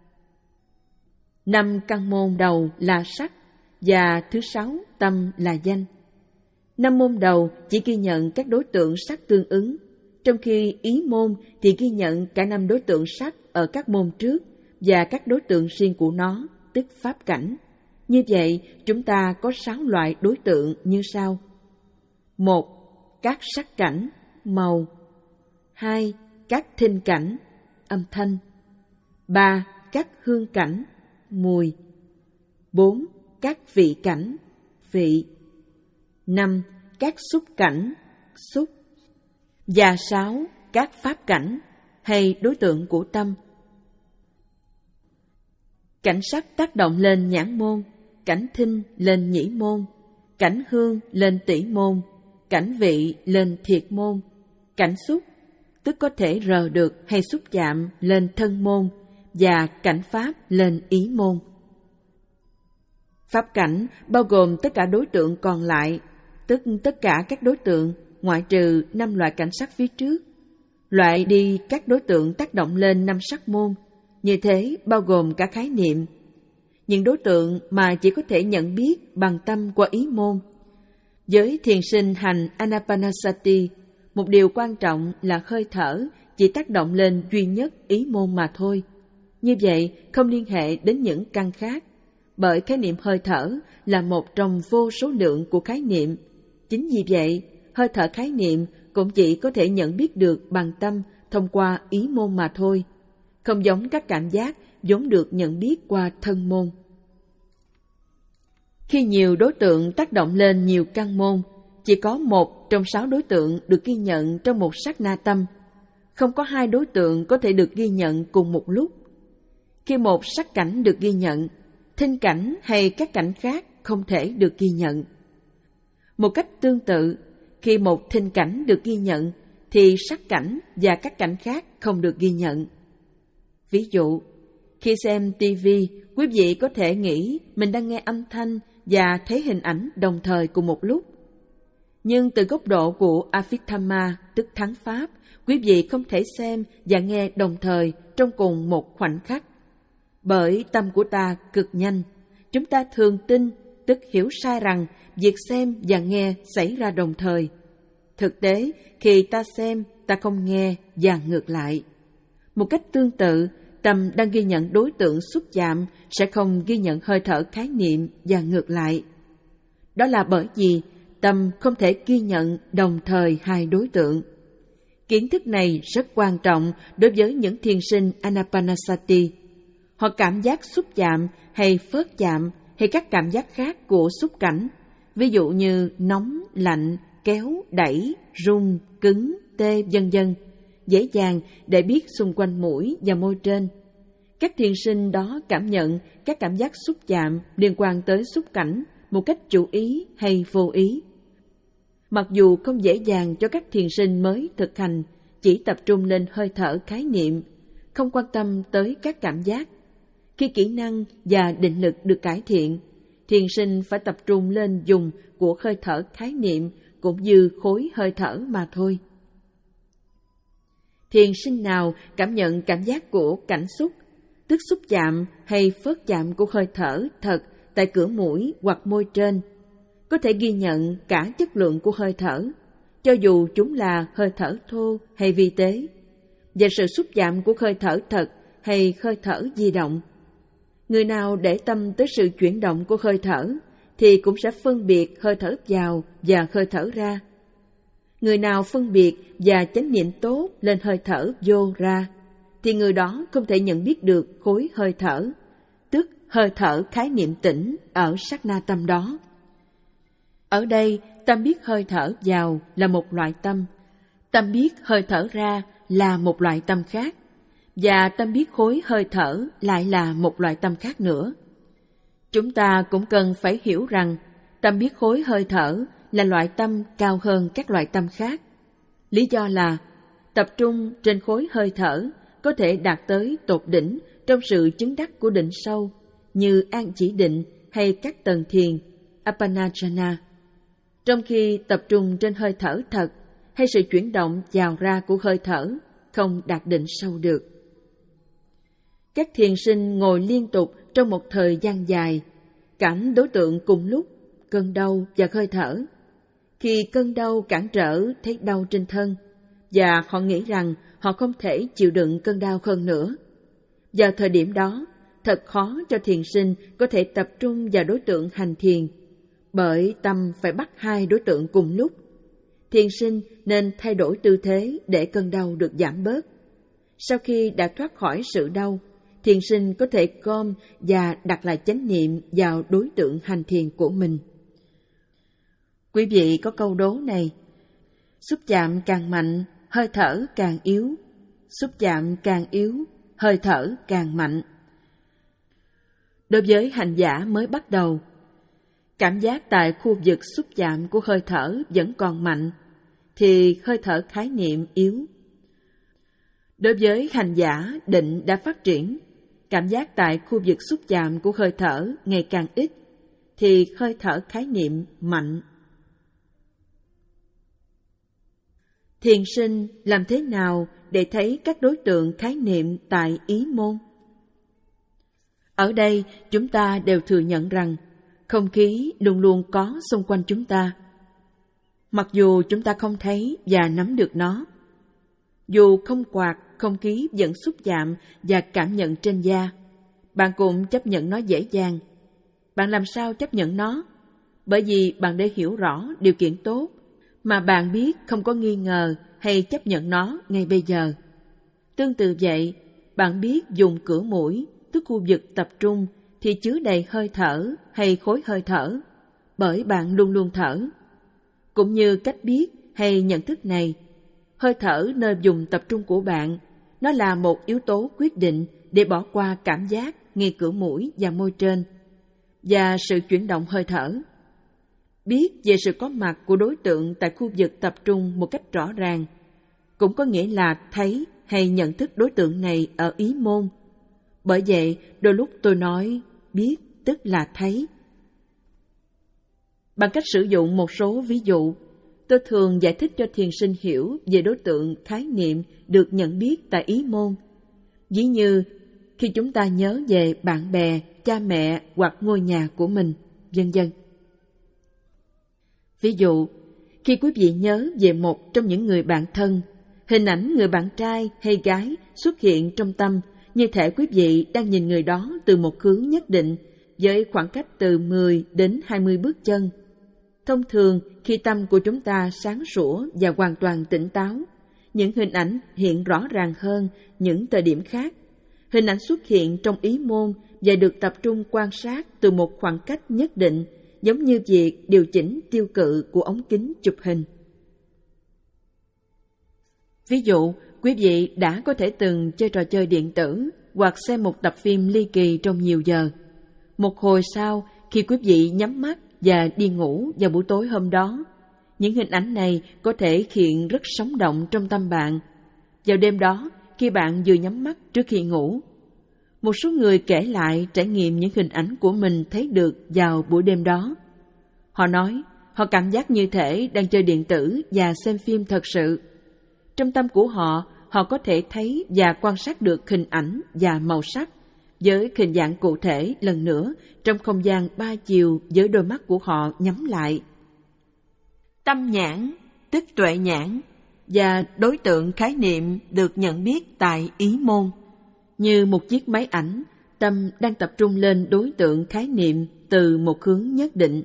Năm căn môn đầu là sắc, và thứ sáu tâm là danh. Năm môn đầu chỉ ghi nhận các đối tượng sắc tương ứng, trong khi ý môn thì ghi nhận cả năm đối tượng sắc ở các môn trước và các đối tượng riêng của nó, tức pháp cảnh. Như vậy, chúng ta có sáu loại đối tượng như sau. một. Các sắc cảnh, màu. hai. Các thinh cảnh, âm thanh. ba. Các hương cảnh, mùi. bốn. Các vị cảnh, vị. năm. Các xúc cảnh, xúc. Và sáu. Các pháp cảnh hay đối tượng của tâm. Cảnh sắc tác động lên nhãn môn, cảnh thinh lên nhĩ môn, cảnh hương lên tỷ môn, cảnh vị lên thiệt môn, cảnh xúc, tức có thể rờ được hay xúc chạm, lên thân môn, và cảnh pháp lên ý môn. Pháp cảnh bao gồm tất cả đối tượng còn lại, tức tất cả các đối tượng ngoại trừ năm loại cảnh sắc phía trước. Loại đi các đối tượng tác động lên năm sắc môn, như thế bao gồm cả khái niệm. Những đối tượng mà chỉ có thể nhận biết bằng tâm qua ý môn. Với thiền sinh hành Anapanasati, một điều quan trọng là hơi thở chỉ tác động lên duy nhất ý môn mà thôi. Như vậy, không liên hệ đến những căn khác, bởi khái niệm hơi thở là một trong vô số lượng của khái niệm. Chính vì vậy, hơi thở khái niệm cũng chỉ có thể nhận biết được bằng tâm thông qua ý môn mà thôi, không giống các cảm giác vốn được nhận biết qua thân môn. Khi nhiều đối tượng tác động lên nhiều căn môn, chỉ có một trong sáu đối tượng được ghi nhận trong một sát na tâm. Không có hai đối tượng có thể được ghi nhận cùng một lúc. Khi một sắc cảnh được ghi nhận, thinh cảnh hay các cảnh khác không thể được ghi nhận. Một cách tương tự, khi một thinh cảnh được ghi nhận, thì sắc cảnh và các cảnh khác không được ghi nhận. Ví dụ, khi xem ti vi, quý vị có thể nghĩ mình đang nghe âm thanh và thấy hình ảnh đồng thời cùng một lúc. Nhưng từ góc độ của Abhidhamma, tức thắng pháp, quý vị không thể xem và nghe đồng thời trong cùng một khoảnh khắc. Bởi tâm của ta cực nhanh, chúng ta thường tin, tức hiểu sai rằng việc xem và nghe xảy ra đồng thời. Thực tế, khi ta xem, ta không nghe và ngược lại. Một cách tương tự, tâm đang ghi nhận đối tượng xúc chạm sẽ không ghi nhận hơi thở khái niệm và ngược lại. Đó là bởi vì tâm không thể ghi nhận đồng thời hai đối tượng. Kiến thức này rất quan trọng đối với những thiền sinh Anapanasati. Họ cảm giác xúc chạm hay phớt chạm hay các cảm giác khác của xúc cảnh, ví dụ như nóng, lạnh, kéo, đẩy, rung, cứng, tê, vân vân, dễ dàng để biết xung quanh mũi và môi trên. Các thiền sinh đó cảm nhận các cảm giác xúc chạm liên quan tới xúc cảnh một cách chủ ý hay vô ý. Mặc dù không dễ dàng cho các thiền sinh mới thực hành chỉ tập trung lên hơi thở khái niệm, không quan tâm tới các cảm giác. Khi kỹ năng và định lực được cải thiện, thiền sinh phải tập trung lên dùng của hơi thở khái niệm cũng như khối hơi thở mà thôi. Thiền sinh nào cảm nhận cảm giác của cảnh xúc, tức xúc chạm hay phớt chạm của hơi thở thật tại cửa mũi hoặc môi trên, có thể ghi nhận cả chất lượng của hơi thở, cho dù chúng là hơi thở thô hay vi tế, và sự xúc chạm của hơi thở thật hay hơi thở di động. Người nào để tâm tới sự chuyển động của hơi thở thì cũng sẽ phân biệt hơi thở vào và hơi thở ra. Người nào phân biệt và chánh niệm tốt lên hơi thở vô ra thì người đó không thể nhận biết được khối hơi thở, tức hơi thở khái niệm tĩnh ở sát na tâm đó. Ở đây, tâm biết hơi thở vào là một loại tâm, tâm biết hơi thở ra là một loại tâm khác, và tâm biết khối hơi thở lại là một loại tâm khác nữa. Chúng ta cũng cần phải hiểu rằng tâm biết khối hơi thở là loại tâm cao hơn các loại tâm khác. Lý do là tập trung trên khối hơi thở có thể đạt tới tột đỉnh trong sự chứng đắc của định sâu, như an chỉ định hay các tầng thiền, Apanajana. Trong khi tập trung trên hơi thở thật hay sự chuyển động vào ra của hơi thở, không đạt định sâu được. Các thiền sinh ngồi liên tục trong một thời gian dài, cảm đối tượng cùng lúc, cơn đau và hơi thở. Khi cơn đau cản trở thấy đau trên thân, và họ nghĩ rằng họ không thể chịu đựng cơn đau hơn nữa. Vào thời điểm đó, thật khó cho thiền sinh có thể tập trung vào đối tượng hành thiền, bởi tâm phải bắt hai đối tượng cùng lúc. Thiền sinh nên thay đổi tư thế để cơn đau được giảm bớt. Sau khi đã thoát khỏi sự đau, thiền sinh có thể gom và đặt lại chánh niệm vào đối tượng hành thiền của mình. Quý vị có câu đố này: xúc chạm càng mạnh, hơi thở càng yếu. Xúc chạm càng yếu, hơi thở càng mạnh. Đối với hành giả mới bắt đầu, cảm giác tại khu vực xúc chạm của hơi thở vẫn còn mạnh, thì hơi thở khái niệm yếu. Đối với hành giả định đã phát triển, cảm giác tại khu vực xúc chạm của hơi thở ngày càng ít, thì hơi thở khái niệm mạnh. Thiền sinh làm thế nào để thấy các đối tượng khái niệm tại ý môn? Ở đây chúng ta đều thừa nhận rằng không khí luôn luôn có xung quanh chúng ta, mặc dù chúng ta không thấy và nắm được nó. Dù không quạt, không khí vẫn xúc chạm và cảm nhận trên da, bạn cũng chấp nhận nó dễ dàng. Bạn làm sao chấp nhận nó? Bởi vì bạn đã hiểu rõ điều kiện tốt mà bạn biết không có nghi ngờ hay chấp nhận nó ngay bây giờ. Tương tự vậy, bạn biết dùng cửa mũi, tức khu vực tập trung, thì chứa đầy hơi thở hay khối hơi thở, bởi bạn luôn luôn thở. Cũng như cách biết hay nhận thức này, hơi thở nơi vùng tập trung của bạn, nó là một yếu tố quyết định để bỏ qua cảm giác ngay cửa mũi và môi trên, và sự chuyển động hơi thở. Biết về sự có mặt của đối tượng tại khu vực tập trung một cách rõ ràng, cũng có nghĩa là thấy hay nhận thức đối tượng này ở ý môn. Bởi vậy, đôi lúc tôi nói biết tức là thấy. Bằng cách sử dụng một số ví dụ, tôi thường giải thích cho thiền sinh hiểu về đối tượng khái niệm được nhận biết tại ý môn. Ví như khi chúng ta nhớ về bạn bè, cha mẹ hoặc ngôi nhà của mình, vân vân. Ví dụ, khi quý vị nhớ về một trong những người bạn thân, hình ảnh người bạn trai hay gái xuất hiện trong tâm, như thể quý vị đang nhìn người đó từ một hướng nhất định, với khoảng cách từ mười đến hai mươi bước chân. Thông thường, khi tâm của chúng ta sáng sủa và hoàn toàn tỉnh táo, những hình ảnh hiện rõ ràng hơn những thời điểm khác. Hình ảnh xuất hiện trong ý môn và được tập trung quan sát từ một khoảng cách nhất định, giống như việc điều chỉnh tiêu cự của ống kính chụp hình. Ví dụ, quý vị đã có thể từng chơi trò chơi điện tử hoặc xem một tập phim ly kỳ trong nhiều giờ. Một hồi sau, khi quý vị nhắm mắt và đi ngủ vào buổi tối hôm đó, những hình ảnh này có thể hiện rất sống động trong tâm bạn. Vào đêm đó, khi bạn vừa nhắm mắt trước khi ngủ, một số người kể lại trải nghiệm những hình ảnh của mình thấy được vào buổi đêm đó. Họ nói, họ cảm giác như thể đang chơi điện tử và xem phim thật sự. Trong tâm của họ, họ có thể thấy và quan sát được hình ảnh và màu sắc với hình dạng cụ thể lần nữa trong không gian ba chiều với đôi mắt của họ nhắm lại. Tâm nhãn, tức tuệ nhãn, và đối tượng khái niệm được nhận biết tại ý môn. Như một chiếc máy ảnh, tâm đang tập trung lên đối tượng khái niệm từ một hướng nhất định.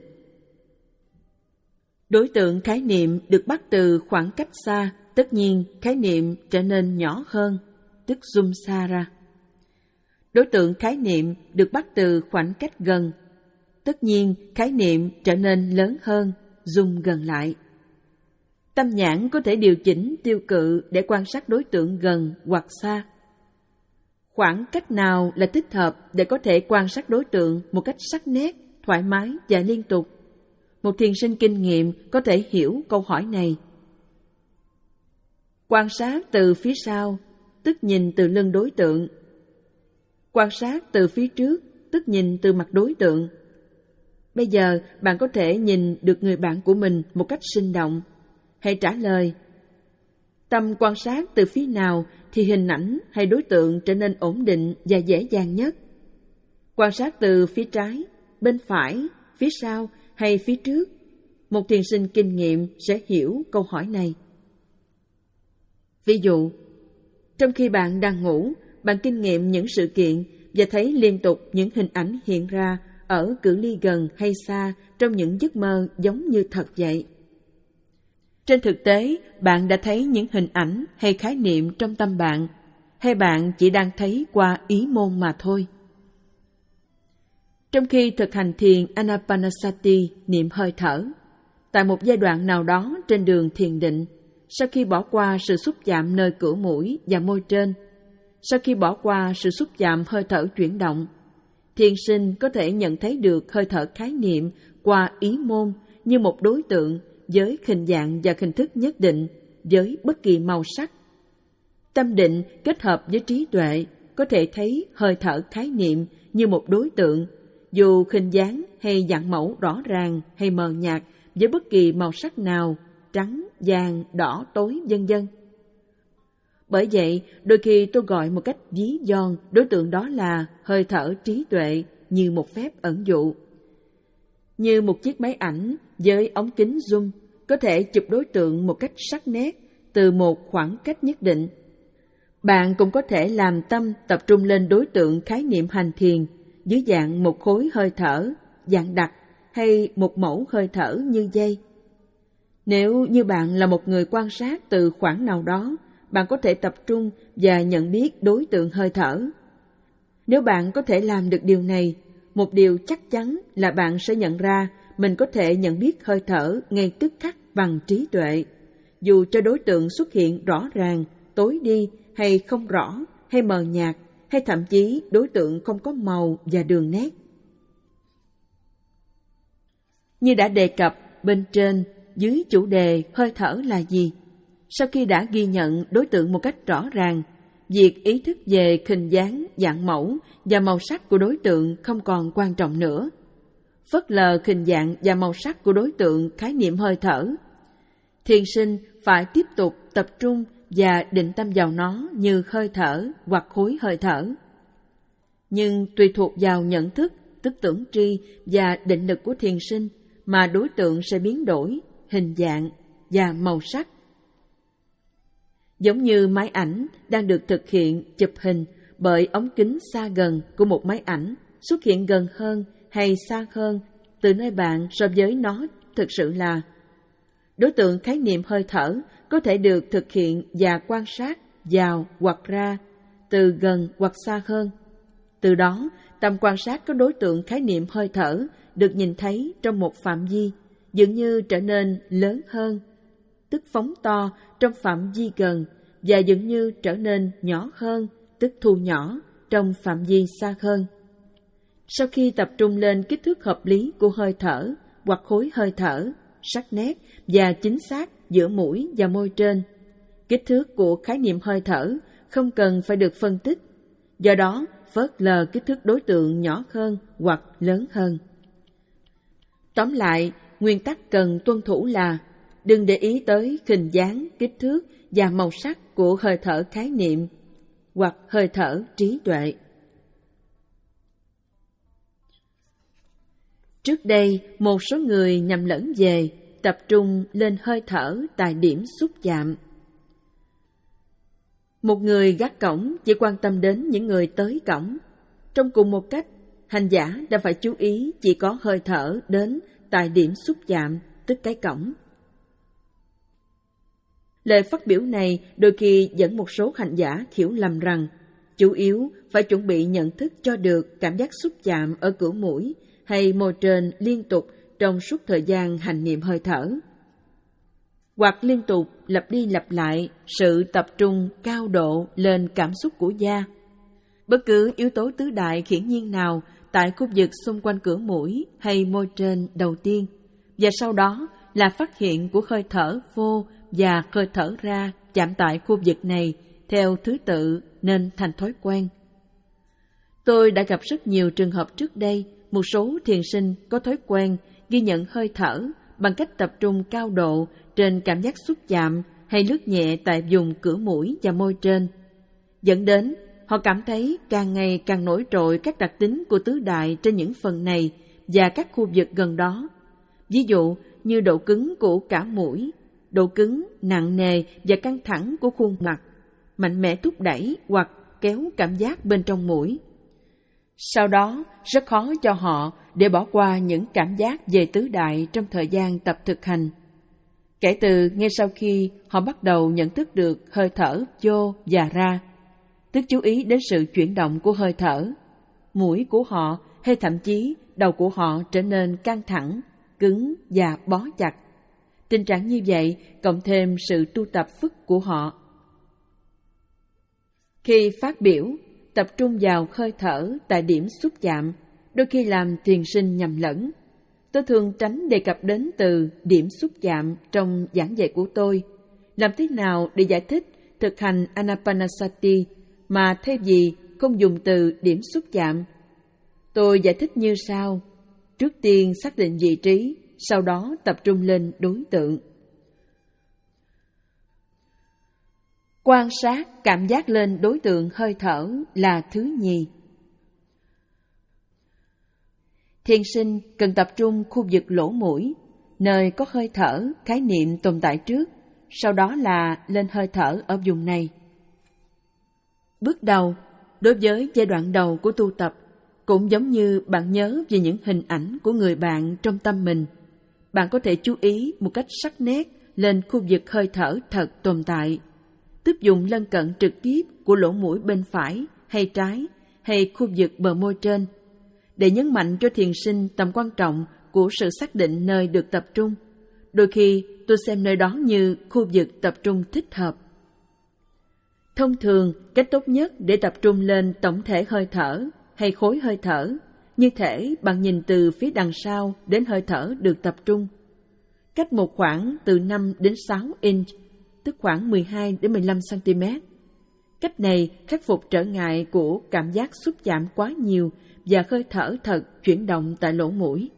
Đối tượng khái niệm được bắt từ khoảng cách xa, tất nhiên khái niệm trở nên nhỏ hơn, tức zoom xa ra. Đối tượng khái niệm được bắt từ khoảng cách gần, tất nhiên khái niệm trở nên lớn hơn, zoom gần lại. Tâm nhãn có thể điều chỉnh tiêu cự để quan sát đối tượng gần hoặc xa. Khoảng cách nào là thích hợp để có thể quan sát đối tượng một cách sắc nét, thoải mái và liên tục? Một thiền sinh kinh nghiệm có thể hiểu câu hỏi này. Quan sát từ phía sau, tức nhìn từ lưng đối tượng. Quan sát từ phía trước, tức nhìn từ mặt đối tượng. Bây giờ bạn có thể nhìn được người bạn của mình một cách sinh động. Hãy trả lời. Tâm quan sát từ phía nào thì hình ảnh hay đối tượng trở nên ổn định và dễ dàng nhất? Quan sát từ phía trái, bên phải, phía sau hay phía trước? Một thiền sinh kinh nghiệm sẽ hiểu câu hỏi này. Ví dụ, trong khi bạn đang ngủ, bạn kinh nghiệm những sự kiện và thấy liên tục những hình ảnh hiện ra ở cự ly gần hay xa trong những giấc mơ giống như thật vậy. Trên thực tế, bạn đã thấy những hình ảnh hay khái niệm trong tâm bạn, hay bạn chỉ đang thấy qua ý môn mà thôi? Trong khi thực hành thiền Anapanasati, niệm hơi thở, tại một giai đoạn nào đó trên đường thiền định, sau khi bỏ qua sự xúc chạm nơi cửa mũi và môi trên, sau khi bỏ qua sự xúc chạm hơi thở chuyển động, thiền sinh có thể nhận thấy được hơi thở khái niệm qua ý môn như một đối tượng với hình dạng và hình thức nhất định, với bất kỳ màu sắc. Tâm định kết hợp với trí tuệ có thể thấy hơi thở khái niệm như một đối tượng, dù hình dáng hay dạng mẫu rõ ràng hay mờ nhạt với bất kỳ màu sắc nào, trắng, vàng, đỏ, tối, vân vân. Bởi vậy, đôi khi tôi gọi một cách ví von đối tượng đó là hơi thở trí tuệ như một phép ẩn dụ. Như một chiếc máy ảnh với ống kính zoom có thể chụp đối tượng một cách sắc nét từ một khoảng cách nhất định. Bạn cũng có thể làm tâm tập trung lên đối tượng khái niệm hành thiền dưới dạng một khối hơi thở, dạng đặc hay một mẫu hơi thở như dây. Nếu như bạn là một người quan sát từ khoảng nào đó, bạn có thể tập trung và nhận biết đối tượng hơi thở. Nếu bạn có thể làm được điều này, một điều chắc chắn là bạn sẽ nhận ra mình có thể nhận biết hơi thở ngay tức khắc bằng trí tuệ, dù cho đối tượng xuất hiện rõ ràng, tối đi hay không rõ, hay mờ nhạt, hay thậm chí đối tượng không có màu và đường nét. Như đã đề cập bên trên, dưới chủ đề hơi thở là gì? Sau khi đã ghi nhận đối tượng một cách rõ ràng, việc ý thức về hình dáng, dạng mẫu và màu sắc của đối tượng không còn quan trọng nữa. Phớt lờ hình dạng và màu sắc của đối tượng khái niệm hơi thở, thiền sinh phải tiếp tục tập trung và định tâm vào nó như hơi thở hoặc khối hơi thở. Nhưng tùy thuộc vào nhận thức, tức tưởng tri và định lực của thiền sinh mà đối tượng sẽ biến đổi, hình dạng và màu sắc. Giống như máy ảnh đang được thực hiện chụp hình bởi ống kính xa gần của một máy ảnh xuất hiện gần hơn hay xa hơn từ nơi bạn so với nó thực sự là. Đối tượng khái niệm hơi thở có thể được thực hiện và quan sát vào hoặc ra, từ gần hoặc xa hơn. Từ đó, tầm quan sát của đối tượng khái niệm hơi thở được nhìn thấy trong một phạm vi, dường như trở nên lớn hơn, tức phóng to trong phạm vi gần, và dường như trở nên nhỏ hơn, tức thu nhỏ trong phạm vi xa hơn. Sau khi tập trung lên kích thước hợp lý của hơi thở hoặc khối hơi thở, sắc nét và chính xác giữa mũi và môi trên, kích thước của khái niệm hơi thở không cần phải được phân tích, do đó phớt lờ kích thước đối tượng nhỏ hơn hoặc lớn hơn. Tóm lại, nguyên tắc cần tuân thủ là đừng để ý tới hình dáng, kích thước và màu sắc của hơi thở khái niệm hoặc hơi thở trí tuệ. Trước đây, một số người nhầm lẫn về tập trung lên hơi thở tại điểm xúc chạm. Một người gác cổng chỉ quan tâm đến những người tới cổng. Trong cùng một cách, hành giả đã phải chú ý chỉ có hơi thở đến tại điểm xúc chạm, tức cái cổng. Lời phát biểu này đôi khi dẫn một số hành giả hiểu lầm rằng chủ yếu phải chuẩn bị nhận thức cho được cảm giác xúc chạm ở cửa mũi hay môi trên liên tục trong suốt thời gian hành niệm hơi thở, hoặc liên tục lặp đi lặp lại sự tập trung cao độ lên cảm xúc của da. Bất cứ yếu tố tứ đại hiển nhiên nào tại khu vực xung quanh cửa mũi hay môi trên đầu tiên, và sau đó là phát hiện của hơi thở vô và hơi thở ra chạm tại khu vực này theo thứ tự nên thành thói quen. Tôi đã gặp rất nhiều trường hợp trước đây, một số thiền sinh có thói quen ghi nhận hơi thở bằng cách tập trung cao độ trên cảm giác xúc chạm hay lướt nhẹ tại vùng cửa mũi và môi trên, dẫn đến họ cảm thấy càng ngày càng nổi trội các đặc tính của tứ đại trên những phần này và các khu vực gần đó. Ví dụ như độ cứng của cả mũi, độ cứng, nặng nề và căng thẳng của khuôn mặt, mạnh mẽ thúc đẩy hoặc kéo cảm giác bên trong mũi. Sau đó, rất khó cho họ để bỏ qua những cảm giác về tứ đại trong thời gian tập thực hành. Kể từ ngay sau khi họ bắt đầu nhận thức được hơi thở vô và ra, tức chú ý đến sự chuyển động của hơi thở, mũi của họ hay thậm chí đầu của họ trở nên căng thẳng, cứng và bó chặt. Tình trạng như vậy cộng thêm sự tu tập phức của họ. Khi phát biểu, tập trung vào hơi thở tại điểm xúc chạm, đôi khi làm thiền sinh nhầm lẫn. Tôi thường tránh đề cập đến từ điểm xúc chạm trong giảng dạy của tôi. Làm thế nào để giải thích thực hành Anapanasati mà thay vì không dùng từ điểm xúc chạm? Tôi giải thích như sau. Trước tiên xác định vị trí, sau đó tập trung lên đối tượng. Quan sát cảm giác lên đối tượng hơi thở là thứ nhì. Thiền sinh cần tập trung khu vực lỗ mũi, nơi có hơi thở, khái niệm tồn tại trước, sau đó là lên hơi thở ở vùng này. Bước đầu, đối với giai đoạn đầu của tu tập, cũng giống như bạn nhớ về những hình ảnh của người bạn trong tâm mình, bạn có thể chú ý một cách sắc nét lên khu vực hơi thở thật tồn tại, tức dùng lân cận trực tiếp của lỗ mũi bên phải hay trái hay khu vực bờ môi trên, để nhấn mạnh cho thiền sinh tầm quan trọng của sự xác định nơi được tập trung. Đôi khi tôi xem nơi đó như khu vực tập trung thích hợp. Thông thường, cách tốt nhất để tập trung lên tổng thể hơi thở hay khối hơi thở, như thể bạn nhìn từ phía đằng sau đến hơi thở được tập trung, cách một khoảng từ năm đến sáu inch, tức khoảng mười hai đến mười lăm xăng-ti-mét. Cách này khắc phục trở ngại của cảm giác xúc chạm quá nhiều và hơi thở thật chuyển động tại lỗ mũi.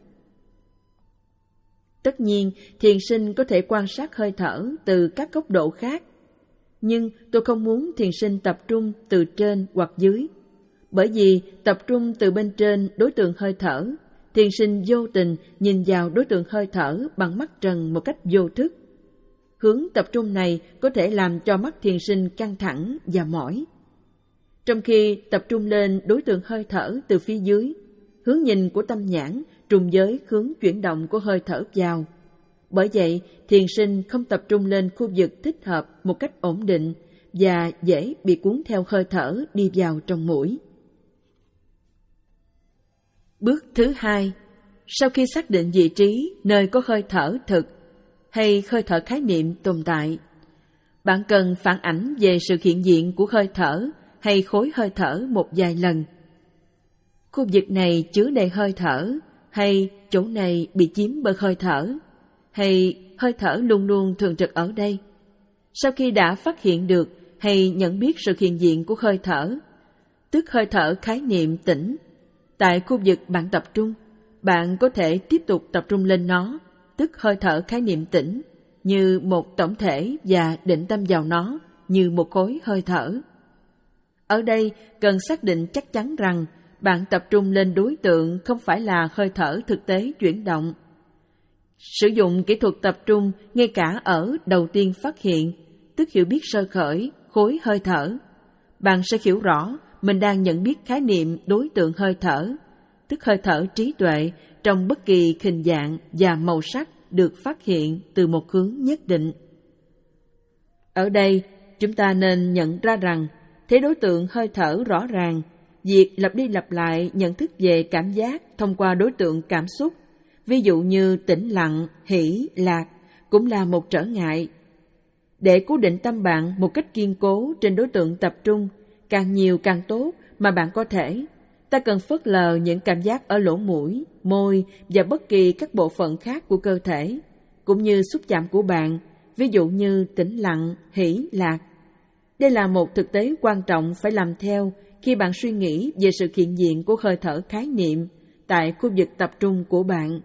Tất nhiên, thiền sinh có thể quan sát hơi thở từ các góc độ khác, nhưng tôi không muốn thiền sinh tập trung từ trên hoặc dưới, bởi vì tập trung từ bên trên đối tượng hơi thở, thiền sinh vô tình nhìn vào đối tượng hơi thở bằng mắt trần một cách vô thức. Hướng tập trung này có thể làm cho mắt thiền sinh căng thẳng và mỏi. Trong khi tập trung lên đối tượng hơi thở từ phía dưới, hướng nhìn của tâm nhãn trùng với hướng chuyển động của hơi thở vào. Bởi vậy, thiền sinh không tập trung lên khu vực thích hợp một cách ổn định và dễ bị cuốn theo hơi thở đi vào trong mũi. Bước thứ hai, sau khi xác định vị trí nơi có hơi thở thực hay hơi thở khái niệm tồn tại, bạn cần phản ảnh về sự hiện diện của hơi thở hay khối hơi thở một vài lần. Khu vực này chứa đầy hơi thở, hay chỗ này bị chiếm bởi hơi thở, hay hơi thở luôn luôn thường trực ở đây. Sau khi đã phát hiện được hay nhận biết sự hiện diện của hơi thở, tức hơi thở khái niệm tĩnh, tại khu vực bạn tập trung, bạn có thể tiếp tục tập trung lên nó, tức hơi thở khái niệm tĩnh, như một tổng thể và định tâm vào nó như một khối hơi thở. Ở đây cần xác định chắc chắn rằng bạn tập trung lên đối tượng không phải là hơi thở thực tế chuyển động. Sử dụng kỹ thuật tập trung ngay cả ở đầu tiên phát hiện, tức hiểu biết sơ khởi, khối hơi thở, bạn sẽ hiểu rõ mình đang nhận biết khái niệm đối tượng hơi thở, tức hơi thở trí tuệ trong bất kỳ hình dạng và màu sắc được phát hiện từ một hướng nhất định. Ở đây, chúng ta nên nhận ra rằng thế đối tượng hơi thở rõ ràng, việc lặp đi lặp lại nhận thức về cảm giác thông qua đối tượng cảm xúc, ví dụ như tĩnh lặng, hỷ, lạc, cũng là một trở ngại. Để cố định tâm bạn một cách kiên cố trên đối tượng tập trung, càng nhiều càng tốt mà bạn có thể, ta cần phớt lờ những cảm giác ở lỗ mũi, môi và bất kỳ các bộ phận khác của cơ thể, cũng như xúc chạm của bạn, ví dụ như tĩnh lặng, hỷ, lạc. Đây là một thực tế quan trọng phải làm theo khi bạn suy nghĩ về sự hiện diện của hơi thở khái niệm tại khu vực tập trung của bạn.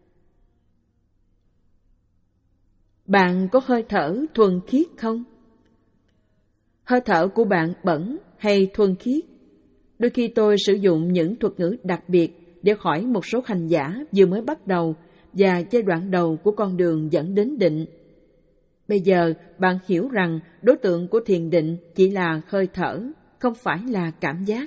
Bạn có hơi thở thuần khiết không? Hơi thở của bạn bẩn hay thuần khiết? Đôi khi tôi sử dụng những thuật ngữ đặc biệt để hỏi một số hành giả vừa mới bắt đầu và giai đoạn đầu của con đường dẫn đến định. Bây giờ bạn hiểu rằng đối tượng của thiền định chỉ là hơi thở, không phải là cảm giác.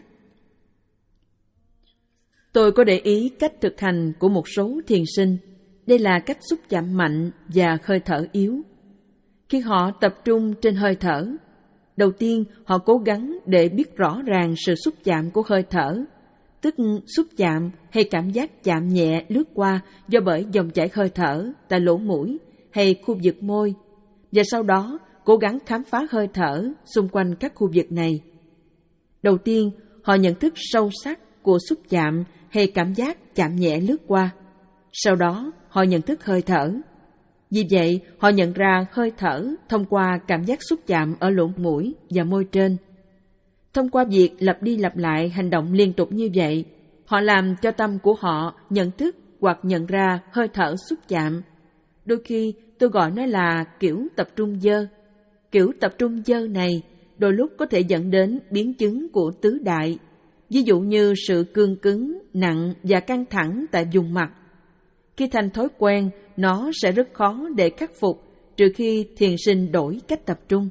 Tôi có để ý cách thực hành của một số thiền sinh. Đây là cách xúc chạm mạnh và hơi thở yếu. Khi họ tập trung trên hơi thở, đầu tiên họ cố gắng để biết rõ ràng sự xúc chạm của hơi thở, tức xúc chạm hay cảm giác chạm nhẹ lướt qua do bởi dòng chảy hơi thở tại lỗ mũi hay khu vực môi, và sau đó cố gắng khám phá hơi thở xung quanh các khu vực này. Đầu tiên, họ nhận thức sâu sắc của xúc chạm hay cảm giác chạm nhẹ lướt qua. Sau đó, họ nhận thức hơi thở. Vì vậy, họ nhận ra hơi thở thông qua cảm giác xúc chạm ở lỗ mũi và môi trên. Thông qua việc lặp đi lặp lại hành động liên tục như vậy, họ làm cho tâm của họ nhận thức hoặc nhận ra hơi thở xúc chạm. Đôi khi, tôi gọi nó là kiểu tập trung dơ. Kiểu tập trung dơ này đôi lúc có thể dẫn đến biến chứng của tứ đại, ví dụ như sự cương cứng, nặng và căng thẳng tại vùng mặt. Khi thành thói quen, nó sẽ rất khó để khắc phục trừ khi thiền sinh đổi cách tập trung.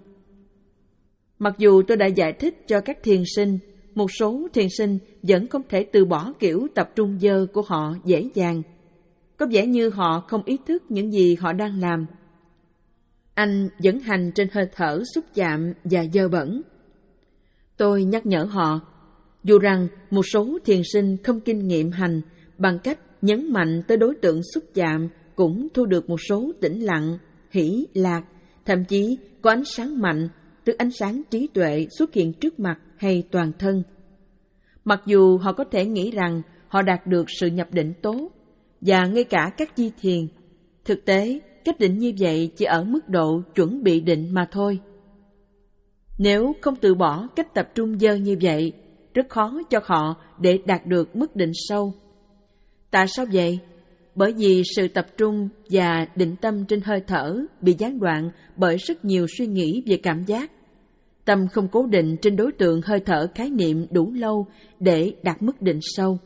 Mặc dù tôi đã giải thích cho các thiền sinh, một số thiền sinh vẫn không thể từ bỏ kiểu tập trung dơ của họ dễ dàng. Có vẻ như họ không ý thức những gì họ đang làm. Anh vẫn hành trên hơi thở xúc chạm và dơ bẩn. Tôi nhắc nhở họ, dù rằng một số thiền sinh không kinh nghiệm hành bằng cách nhấn mạnh tới đối tượng xúc chạm cũng thu được một số tĩnh lặng, hỷ, lạc, thậm chí có ánh sáng mạnh, tức ánh sáng trí tuệ xuất hiện trước mặt hay toàn thân. Mặc dù họ có thể nghĩ rằng họ đạt được sự nhập định tốt, và ngay cả các di thiền, thực tế cách định như vậy chỉ ở mức độ chuẩn bị định mà thôi. Nếu không từ bỏ cách tập trung dơ như vậy, rất khó cho họ để đạt được mức định sâu. Tại sao vậy? Bởi vì sự tập trung và định tâm trên hơi thở bị gián đoạn bởi rất nhiều suy nghĩ về cảm giác. Tâm không cố định trên đối tượng hơi thở khái niệm đủ lâu để đạt mức định sâu.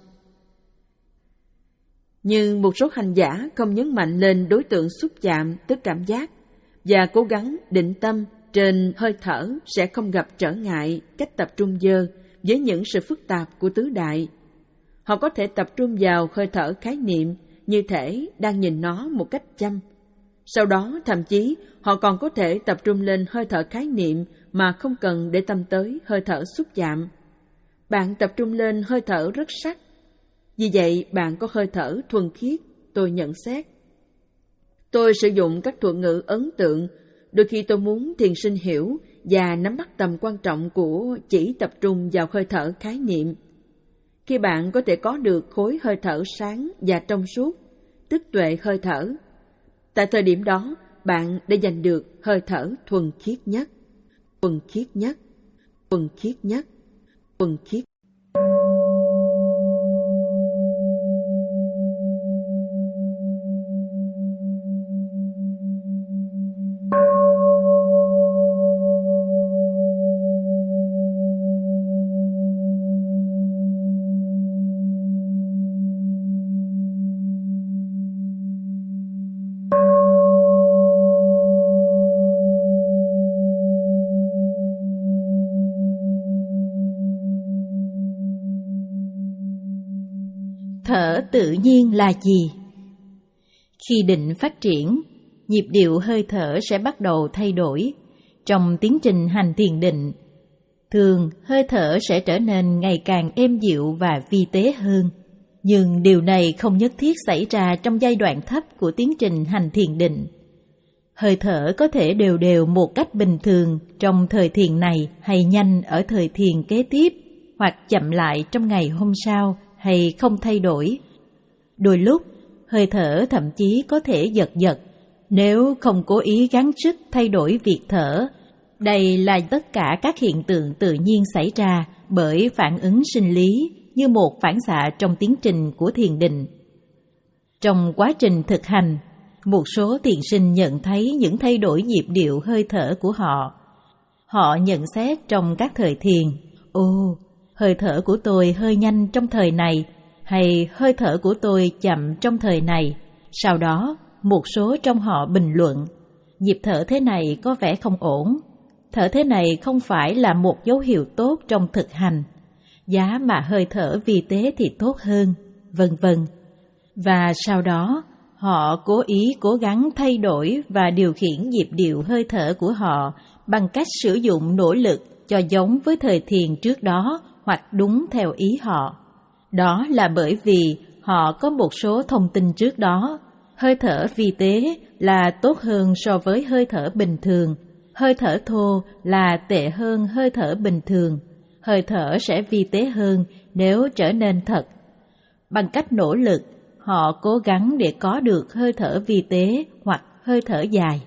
Nhưng một số hành giả không nhấn mạnh lên đối tượng xúc chạm tức cảm giác và cố gắng định tâm trên hơi thở sẽ không gặp trở ngại cách tập trung dơ với những sự phức tạp của tứ đại. Họ có thể tập trung vào hơi thở khái niệm như thể đang nhìn nó một cách chăm. Sau đó thậm chí họ còn có thể tập trung lên hơi thở khái niệm mà không cần để tâm tới hơi thở xúc chạm. Bạn tập trung lên hơi thở rất sắc. Vì vậy bạn có hơi thở thuần khiết, tôi nhận xét. Tôi sử dụng các thuật ngữ ấn tượng, đôi khi tôi muốn thiền sinh hiểu và nắm bắt tầm quan trọng của chỉ tập trung vào hơi thở khái niệm. Khi bạn có thể có được khối hơi thở sáng và trong suốt, tức tuệ hơi thở, tại thời điểm đó bạn đã giành được hơi thở thuần khiết nhất, thuần khiết nhất, thuần khiết nhất, thuần khiết. Thở tự nhiên là gì? Khi định phát triển, nhịp điệu hơi thở sẽ bắt đầu thay đổi. Trong tiến trình hành thiền định, thường hơi thở sẽ trở nên ngày càng êm dịu và vi tế hơn. Nhưng điều này không nhất thiết xảy ra trong giai đoạn thấp của tiến trình hành thiền định. Hơi thở có thể đều đều một cách bình thường trong thời thiền này hay nhanh ở thời thiền kế tiếp, hoặc chậm lại trong ngày hôm sau hay không thay đổi. Đôi lúc, hơi thở thậm chí có thể giật giật nếu không cố ý gắng sức thay đổi việc thở, Đây là tất cả các hiện tượng tự nhiên xảy ra bởi phản ứng sinh lý như một phản xạ trong tiến trình của thiền định. Trong quá trình thực hành, một số thiền sinh nhận thấy những thay đổi nhịp điệu hơi thở của họ. Họ nhận xét trong các thời thiền, ồ, hơi thở của tôi hơi nhanh trong thời này, hay hơi thở của tôi chậm trong thời này. Sau đó, một số trong họ bình luận, nhịp thở thế này có vẻ không ổn, thở thế này không phải là một dấu hiệu tốt trong thực hành, giá mà hơi thở vi tế thì tốt hơn, vân vân. Và sau đó, họ cố ý cố gắng thay đổi và điều khiển nhịp điệu hơi thở của họ bằng cách sử dụng nỗ lực cho giống với thời thiền trước đó hoặc đúng theo ý họ. Đó là bởi vì họ có một số thông tin trước đó. Hơi thở vi tế là tốt hơn so với hơi thở bình thường. Hơi thở thô là tệ hơn hơi thở bình thường. Hơi thở sẽ vi tế hơn nếu trở nên thật. Bằng cách nỗ lực, họ cố gắng để có được hơi thở vi tế hoặc hơi thở dài.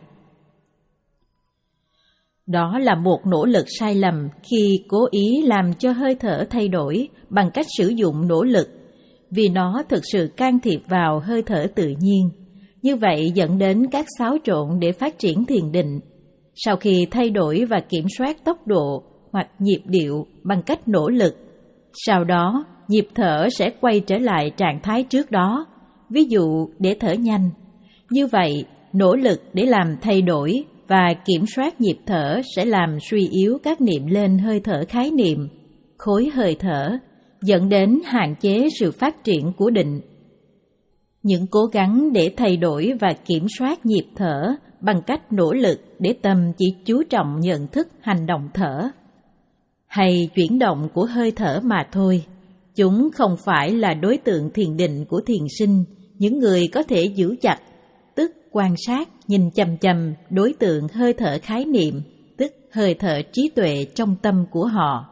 Đó là một nỗ lực sai lầm khi cố ý làm cho hơi thở thay đổi bằng cách sử dụng nỗ lực, vì nó thực sự can thiệp vào hơi thở tự nhiên. Như vậy dẫn đến các xáo trộn để phát triển thiền định. Sau khi thay đổi và kiểm soát tốc độ hoặc nhịp điệu bằng cách nỗ lực, sau đó nhịp thở sẽ quay trở lại trạng thái trước đó, ví dụ để thở nhanh. Như vậy, nỗ lực để làm thay đổi và kiểm soát nhịp thở sẽ làm suy yếu các niệm lên hơi thở khái niệm, khối hơi thở, dẫn đến hạn chế sự phát triển của định. Những cố gắng để thay đổi và kiểm soát nhịp thở bằng cách nỗ lực để tâm chỉ chú trọng nhận thức hành động thở hay chuyển động của hơi thở mà thôi. Chúng không phải là đối tượng thiền định của thiền sinh, những người có thể giữ chặt, tức quan sát, nhìn chằm chằm đối tượng hơi thở khái niệm, tức hơi thở trí tuệ trong tâm của họ.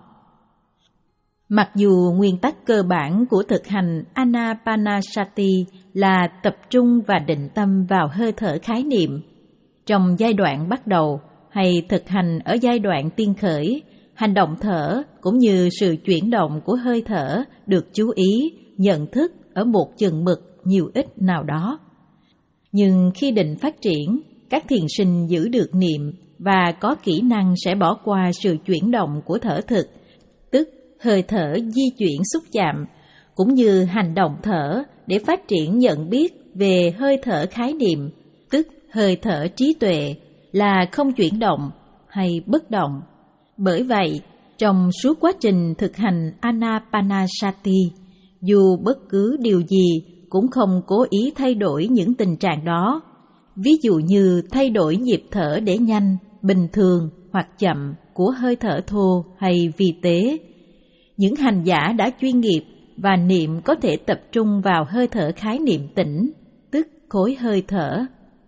Mặc dù nguyên tắc cơ bản của thực hành Anapanasati là tập trung và định tâm vào hơi thở khái niệm, trong giai đoạn bắt đầu hay thực hành ở giai đoạn tiên khởi, hành động thở cũng như sự chuyển động của hơi thở được chú ý, nhận thức ở một chừng mực nhiều ít nào đó. Nhưng khi định phát triển, các thiền sinh giữ được niệm và có kỹ năng sẽ bỏ qua sự chuyển động của thở thực, tức hơi thở di chuyển xúc chạm, cũng như hành động thở để phát triển nhận biết về hơi thở khái niệm, tức hơi thở trí tuệ là không chuyển động hay bất động. Bởi vậy, trong suốt quá trình thực hành Anapanasati, dù bất cứ điều gì cũng không cố ý thay đổi những tình trạng đó. Ví dụ như thay đổi nhịp thở để nhanh, bình thường hoặc chậm của hơi thở thô hay vi tế. Những hành giả đã chuyên nghiệp và niệm có thể tập trung vào hơi thở khái niệm tĩnh, tức khối hơi thở.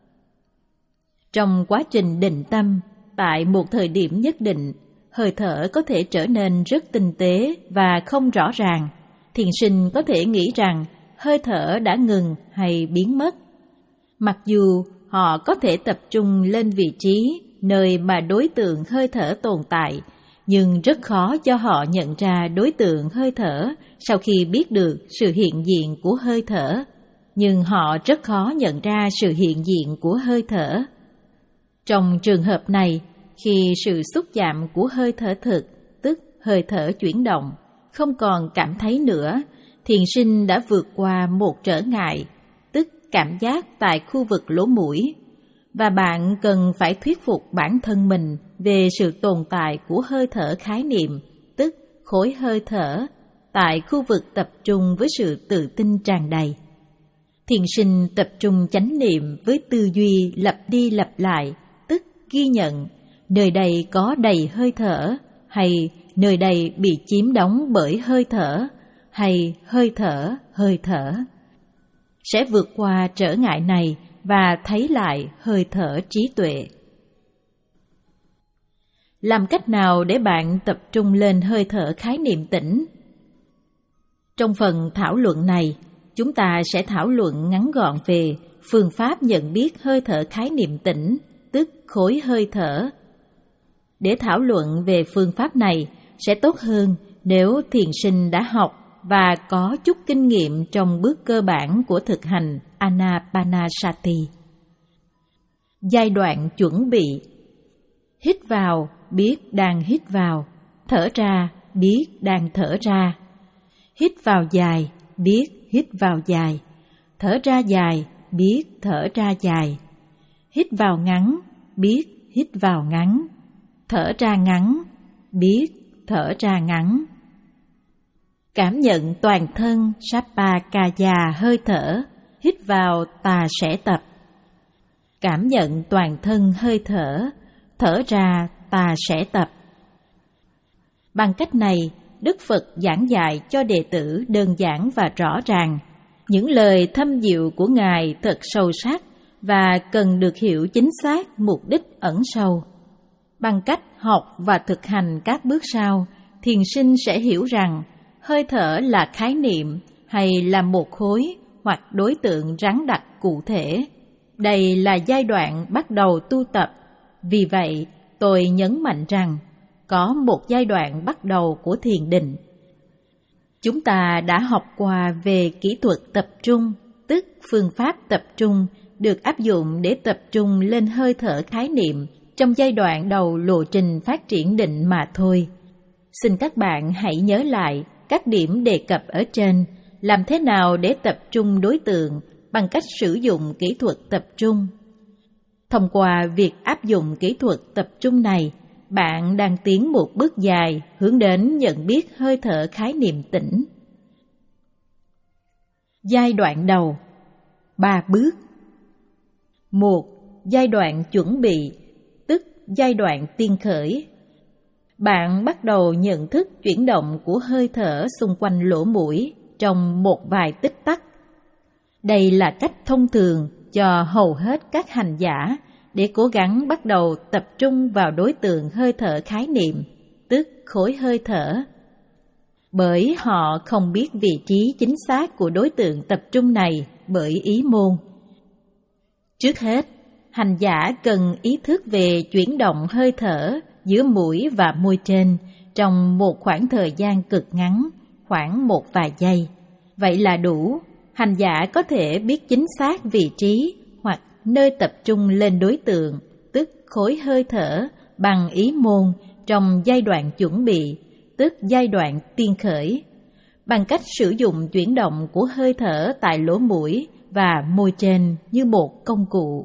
Trong quá trình định tâm, tại một thời điểm nhất định, hơi thở có thể trở nên rất tinh tế và không rõ ràng. Thiền sinh có thể nghĩ rằng hơi thở đã ngừng hay biến mất. Mặc dù họ có thể tập trung lên vị trí nơi mà đối tượng hơi thở tồn tại, nhưng rất khó cho họ nhận ra đối tượng hơi thở sau khi biết được sự hiện diện của hơi thở. Nhưng họ rất khó nhận ra sự hiện diện của hơi thở. Trong trường hợp này, khi sự xúc chạm của hơi thở thực, tức hơi thở chuyển động, không còn cảm thấy nữa, thiền sinh đã vượt qua một trở ngại, tức cảm giác tại khu vực lỗ mũi, và bạn cần phải thuyết phục bản thân mình về sự tồn tại của hơi thở khái niệm, tức khối hơi thở, tại khu vực tập trung với sự tự tin tràn đầy. Thiền sinh tập trung chánh niệm với tư duy lặp đi lặp lại, tức ghi nhận nơi đây có đầy hơi thở, hay nơi đây bị chiếm đóng bởi hơi thở, hay hơi thở, hơi thở. Sẽ vượt qua trở ngại này và thấy lại hơi thở trí tuệ. Làm cách nào để bạn tập trung lên hơi thở khái niệm tĩnh? Trong phần thảo luận này, chúng ta sẽ thảo luận ngắn gọn về phương pháp nhận biết hơi thở khái niệm tĩnh, tức khối hơi thở. Để thảo luận về phương pháp này sẽ tốt hơn nếu thiền sinh đã học và có chút kinh nghiệm trong bước cơ bản của thực hành Anapanasati. Giai đoạn chuẩn bị: hít vào, biết đang hít vào, thở ra, biết đang thở ra. Hít vào dài, biết hít vào dài, thở ra dài, biết thở ra dài. Hít vào ngắn, biết hít vào ngắn, thở ra ngắn, biết thở ra ngắn. Cảm nhận toàn thân Sapakaya hơi thở, hít vào ta sẽ tập. Cảm nhận toàn thân hơi thở, thở ra ta sẽ tập. Bằng cách này, Đức Phật giảng dạy cho đệ tử đơn giản và rõ ràng. Những lời thâm diệu của Ngài thật sâu sắc và cần được hiểu chính xác mục đích ẩn sâu. Bằng cách học và thực hành các bước sau, thiền sinh sẽ hiểu rằng hơi thở là khái niệm hay là một khối hoặc đối tượng rắn đặc cụ thể. Đây là giai đoạn bắt đầu tu tập. Vì vậy, tôi nhấn mạnh rằng có một giai đoạn bắt đầu của thiền định. Chúng ta đã học qua về kỹ thuật tập trung, tức phương pháp tập trung được áp dụng để tập trung lên hơi thở khái niệm trong giai đoạn đầu lộ trình phát triển định mà thôi. Xin các bạn hãy nhớ lại các điểm đề cập ở trên, làm thế nào để tập trung đối tượng bằng cách sử dụng kỹ thuật tập trung. Thông qua việc áp dụng kỹ thuật tập trung này, bạn đang tiến một bước dài hướng đến nhận biết hơi thở khái niệm tĩnh. Giai đoạn đầu: ba bước. Một. Giai đoạn chuẩn bị, tức giai đoạn tiên khởi. Bạn bắt đầu nhận thức chuyển động của hơi thở xung quanh lỗ mũi trong một vài tích tắc. Đây là cách thông thường cho hầu hết các hành giả để cố gắng bắt đầu tập trung vào đối tượng hơi thở khái niệm, tức khối hơi thở. Bởi họ không biết vị trí chính xác của đối tượng tập trung này bởi ý môn. Trước hết, hành giả cần ý thức về chuyển động hơi thở giữa mũi và môi trên trong một khoảng thời gian cực ngắn, khoảng một vài giây. Vậy là đủ, hành giả có thể biết chính xác vị trí hoặc nơi tập trung lên đối tượng, tức khối hơi thở bằng ý môn trong giai đoạn chuẩn bị, tức giai đoạn tiên khởi, bằng cách sử dụng chuyển động của hơi thở tại lỗ mũi và môi trên như một công cụ.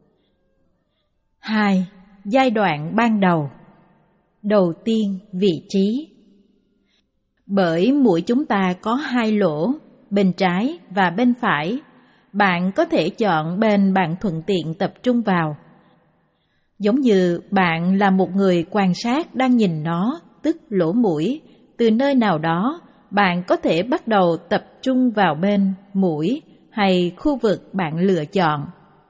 Hai. Giai đoạn ban đầu. Đầu tiên, vị trí. Bởi mũi chúng ta có hai lỗ, bên trái và bên phải. Bạn có thể chọn bên bạn thuận tiện tập trung vào. Giống như bạn là một người quan sát đang nhìn nó, tức lỗ mũi, từ nơi nào đó, bạn có thể bắt đầu tập trung vào bên mũi hay khu vực bạn lựa chọn.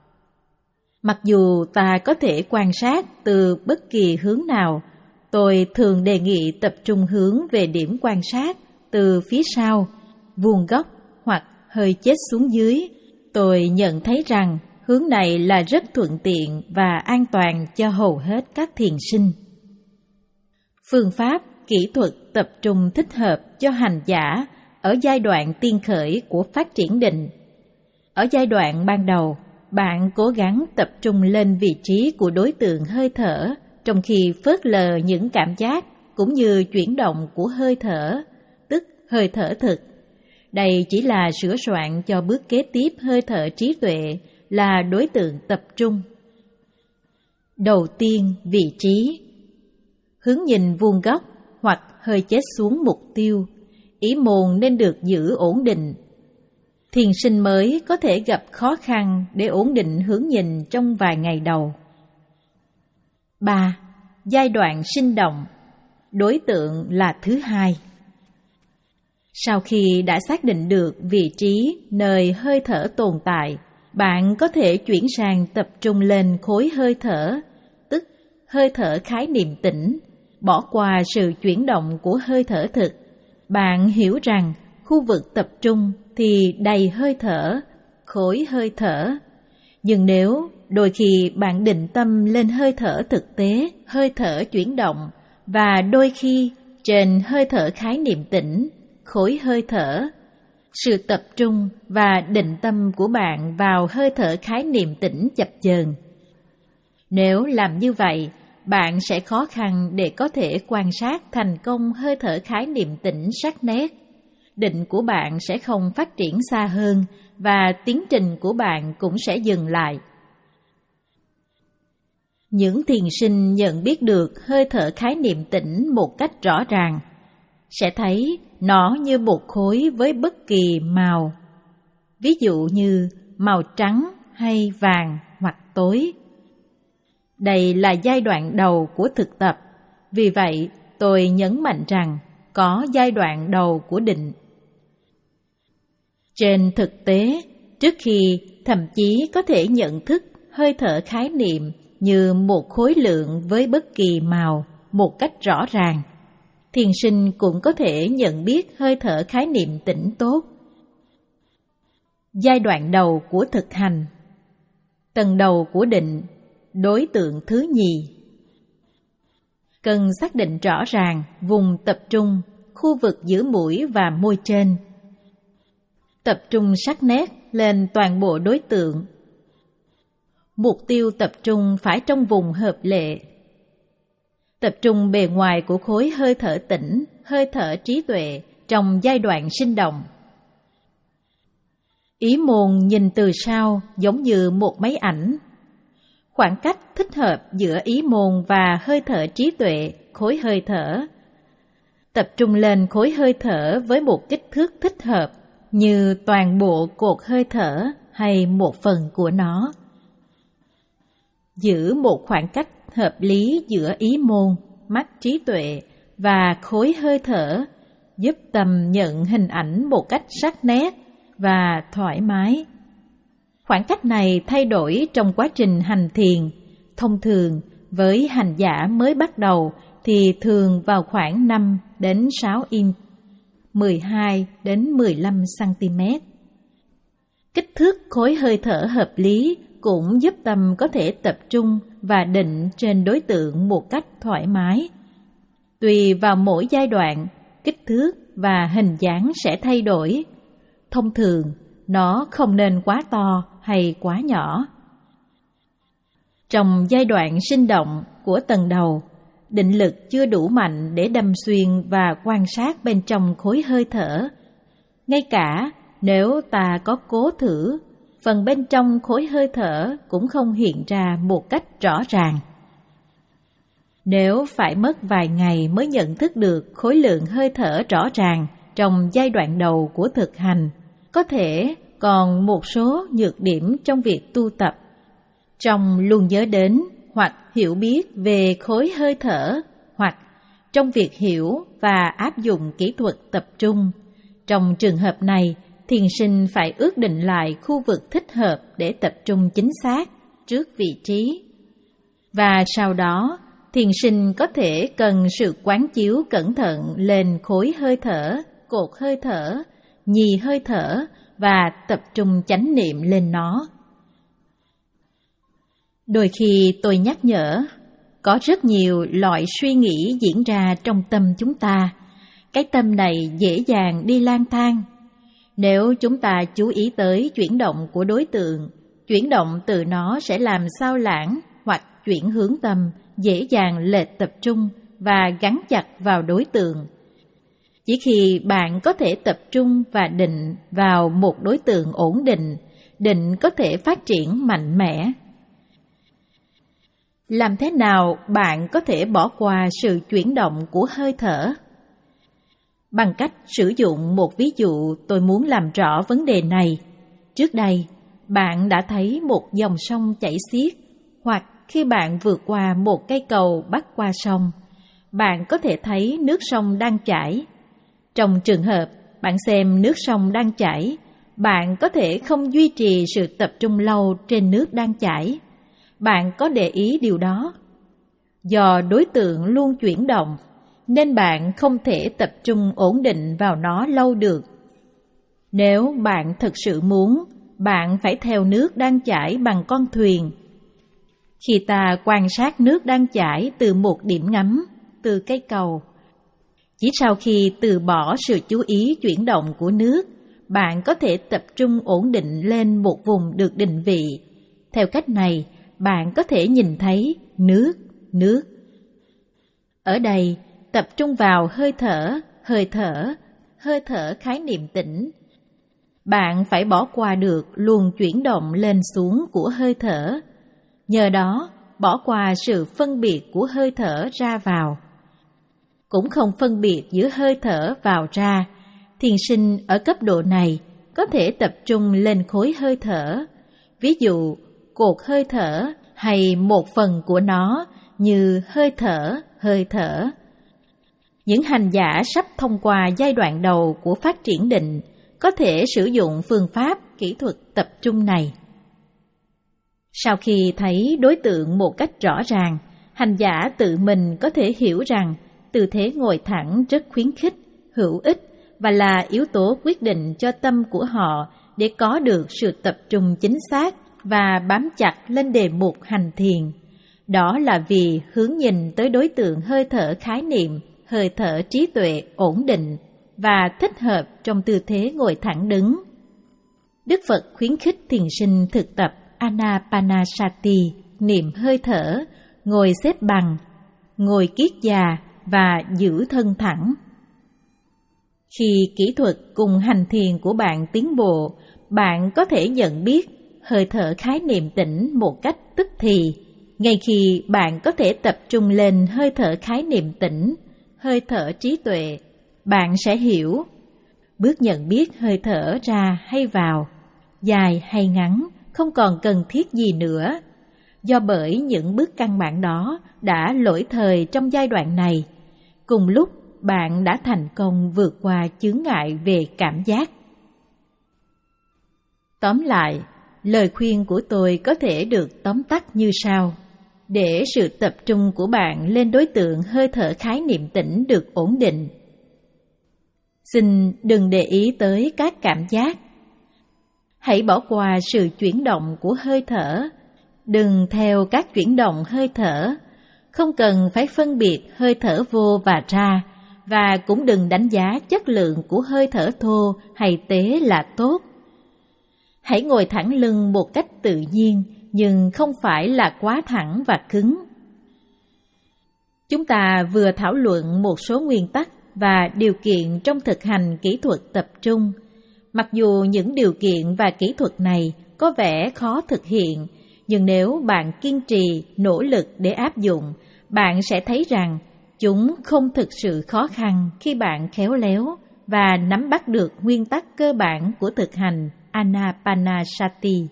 Mặc dù ta có thể quan sát từ bất kỳ hướng nào, tôi thường đề nghị tập trung hướng về điểm quan sát từ phía sau, vuông góc hoặc hơi chết xuống dưới. Tôi nhận thấy rằng hướng này là rất thuận tiện và an toàn cho hầu hết các thiền sinh. Phương pháp, kỹ thuật tập trung thích hợp cho hành giả ở giai đoạn tiên khởi của phát triển định. Ở giai đoạn ban đầu, bạn cố gắng tập trung lên vị trí của đối tượng hơi thở, trong khi phớt lờ những cảm giác cũng như chuyển động của hơi thở, tức hơi thở thực. Đây chỉ là sửa soạn cho bước kế tiếp hơi thở trí tuệ là đối tượng tập trung. Đầu tiên, vị trí. Hướng nhìn vuông góc hoặc hơi chết xuống mục tiêu, ý môn nên được giữ ổn định. Thiền sinh mới có thể gặp khó khăn để ổn định hướng nhìn trong vài ngày đầu. Ba. Giai đoạn sinh động. Đối tượng là thứ hai. Sau khi đã xác định được vị trí nơi hơi thở tồn tại, bạn có thể chuyển sang tập trung lên khối hơi thở, tức hơi thở khái niệm tĩnh, bỏ qua sự chuyển động của hơi thở thực. Bạn hiểu rằng khu vực tập trung thì đầy hơi thở, khối hơi thở. Nhưng nếu đôi khi bạn định tâm lên hơi thở thực tế, hơi thở chuyển động, và đôi khi trên hơi thở khái niệm tĩnh, khối hơi thở. Sự tập trung và định tâm của bạn vào hơi thở khái niệm tĩnh chập chờn. Nếu làm như vậy, bạn sẽ khó khăn để có thể quan sát thành công hơi thở khái niệm tĩnh sắc nét. Định của bạn sẽ không phát triển xa hơn và tiến trình của bạn cũng sẽ dừng lại. Những thiền sinh nhận biết được hơi thở khái niệm tĩnh một cách rõ ràng sẽ thấy nó như một khối với bất kỳ màu, ví dụ như màu trắng hay vàng hoặc tối. Đây là giai đoạn đầu của thực tập, vì vậy tôi nhấn mạnh rằng có giai đoạn đầu của định. Trên thực tế, trước khi thậm chí có thể nhận thức hơi thở khái niệm như một khối lượng với bất kỳ màu một cách rõ ràng, thiền sinh cũng có thể nhận biết hơi thở khái niệm tĩnh tốt. Giai đoạn đầu của thực hành. Tầng đầu của định, đối tượng thứ nhì. Cần xác định rõ ràng vùng tập trung, khu vực giữa mũi và môi trên. Tập trung sắc nét lên toàn bộ đối tượng. Mục tiêu tập trung phải trong vùng hợp lệ. Tập trung bề ngoài của khối hơi thở tĩnh, hơi thở trí tuệ trong giai đoạn sinh động. Ý môn nhìn từ sau giống như một máy ảnh. Khoảng cách thích hợp giữa ý môn và hơi thở trí tuệ, khối hơi thở. Tập trung lên khối hơi thở với một kích thước thích hợp như toàn bộ cột hơi thở hay một phần của nó. Giữ một khoảng cách hợp lý giữa ý môn, mắt trí tuệ và khối hơi thở, giúp tâm nhận hình ảnh một cách sắc nét và thoải mái. Khoảng cách này thay đổi trong quá trình hành thiền. Thông thường, với hành giả mới bắt đầu thì thường vào khoảng năm đến sáu inch, mười hai đến mười lăm xăng-ti-mét. Kích thước khối hơi thở hợp lý cũng giúp tâm có thể tập trung và định trên đối tượng một cách thoải mái. Tùy vào mỗi giai đoạn, kích thước và hình dáng sẽ thay đổi. Thông thường, nó không nên quá to hay quá nhỏ. Trong giai đoạn sinh động của tầng đầu, định lực chưa đủ mạnh để đâm xuyên và quan sát bên trong khối hơi thở. Ngay cả nếu ta có cố thử, phần bên trong khối hơi thở cũng không hiện ra một cách rõ ràng. Nếu phải mất vài ngày mới nhận thức được khối lượng hơi thở rõ ràng trong giai đoạn đầu của thực hành, có thể còn một số nhược điểm trong việc tu tập. Trong luôn nhớ đến hoặc hiểu biết về khối hơi thở, hoặc trong việc hiểu và áp dụng kỹ thuật tập trung. Trong trường hợp này, thiền sinh phải ước định lại khu vực thích hợp để tập trung chính xác trước vị trí. Và sau đó, thiền sinh có thể cần sự quán chiếu cẩn thận lên khối hơi thở, cột hơi thở, nhì hơi thở và tập trung chánh niệm lên nó. Đôi khi tôi nhắc nhở, có rất nhiều loại suy nghĩ diễn ra trong tâm chúng ta. Cái tâm này dễ dàng đi lang thang. Nếu chúng ta chú ý tới chuyển động của đối tượng, chuyển động từ nó sẽ làm sao lãng hoặc chuyển hướng tâm, dễ dàng lệch tập trung và gắn chặt vào đối tượng. Chỉ khi bạn có thể tập trung và định vào một đối tượng ổn định, định có thể phát triển mạnh mẽ. Làm thế nào bạn có thể bỏ qua sự chuyển động của hơi thở? Bằng cách sử dụng một ví dụ, tôi muốn làm rõ vấn đề này. Trước đây, bạn đã thấy một dòng sông chảy xiết, hoặc khi bạn vượt qua một cây cầu bắc qua sông, bạn có thể thấy nước sông đang chảy. Trong trường hợp bạn xem nước sông đang chảy, bạn có thể không duy trì sự tập trung lâu trên nước đang chảy. Bạn có để ý điều đó? Do đối tượng luôn chuyển động, nên bạn không thể tập trung ổn định vào nó lâu được. Nếu bạn thực sự muốn, bạn phải theo nước đang chảy bằng con thuyền, Khi ta quan sát nước đang chảy từ một điểm ngắm, từ cây cầu, chỉ sau khi từ bỏ sự chú ý chuyển động của nước, bạn có thể tập trung ổn định lên một vùng được định vị. Theo cách này, bạn có thể nhìn thấy nước, nước. Ở đây, tập trung vào hơi thở, hơi thở, hơi thở khái niệm tĩnh. Bạn phải bỏ qua được luồng chuyển động lên xuống của hơi thở. Nhờ đó, bỏ qua sự phân biệt của hơi thở ra vào. Cũng không phân biệt giữa hơi thở vào ra. Thiền sinh ở cấp độ này có thể tập trung lên khối hơi thở. Ví dụ, cột hơi thở hay một phần của nó như hơi thở, hơi thở. Những hành giả sắp thông qua giai đoạn đầu của phát triển định có thể sử dụng phương pháp kỹ thuật tập trung này. Sau khi thấy đối tượng một cách rõ ràng, hành giả tự mình có thể hiểu rằng tư thế ngồi thẳng rất khuyến khích, hữu ích và là yếu tố quyết định cho tâm của họ để có được sự tập trung chính xác và bám chặt lên đề mục hành thiền. Đó là vì hướng nhìn tới đối tượng hơi thở khái niệm, hơi thở trí tuệ ổn định và thích hợp trong tư thế ngồi thẳng đứng. Đức Phật khuyến khích thiền sinh thực tập Anapanasati, niệm hơi thở, ngồi xếp bằng, ngồi kiết già và giữ thân thẳng. Khi kỹ thuật cùng hành thiền của bạn tiến bộ, bạn có thể nhận biết hơi thở khái niệm tĩnh một cách tức thì. Ngay khi bạn có thể tập trung lên hơi thở khái niệm tĩnh, hơi thở trí tuệ, bạn sẽ hiểu bước nhận biết hơi thở ra hay vào, dài hay ngắn, không còn cần thiết gì nữa. Do bởi những bước căn bản đó đã lỗi thời trong giai đoạn này, cùng lúc bạn đã thành công vượt qua chướng ngại về cảm giác. Tóm lại, lời khuyên của tôi có thể được tóm tắt như sau. Để sự tập trung của bạn lên đối tượng hơi thở khái niệm tĩnh được ổn định, xin đừng để ý tới các cảm giác. Hãy bỏ qua sự chuyển động của hơi thở. Đừng theo các chuyển động hơi thở. Không cần phải phân biệt hơi thở vô và ra, và cũng đừng đánh giá chất lượng của hơi thở thô hay tế là tốt. Hãy ngồi thẳng lưng một cách tự nhiên, nhưng không phải là quá thẳng và cứng. Chúng ta vừa thảo luận một số nguyên tắc và điều kiện trong thực hành kỹ thuật tập trung. Mặc dù những điều kiện và kỹ thuật này có vẻ khó thực hiện, nhưng nếu bạn kiên trì, nỗ lực để áp dụng, bạn sẽ thấy rằng chúng không thực sự khó khăn khi bạn khéo léo và nắm bắt được nguyên tắc cơ bản của thực hành Anapanasati.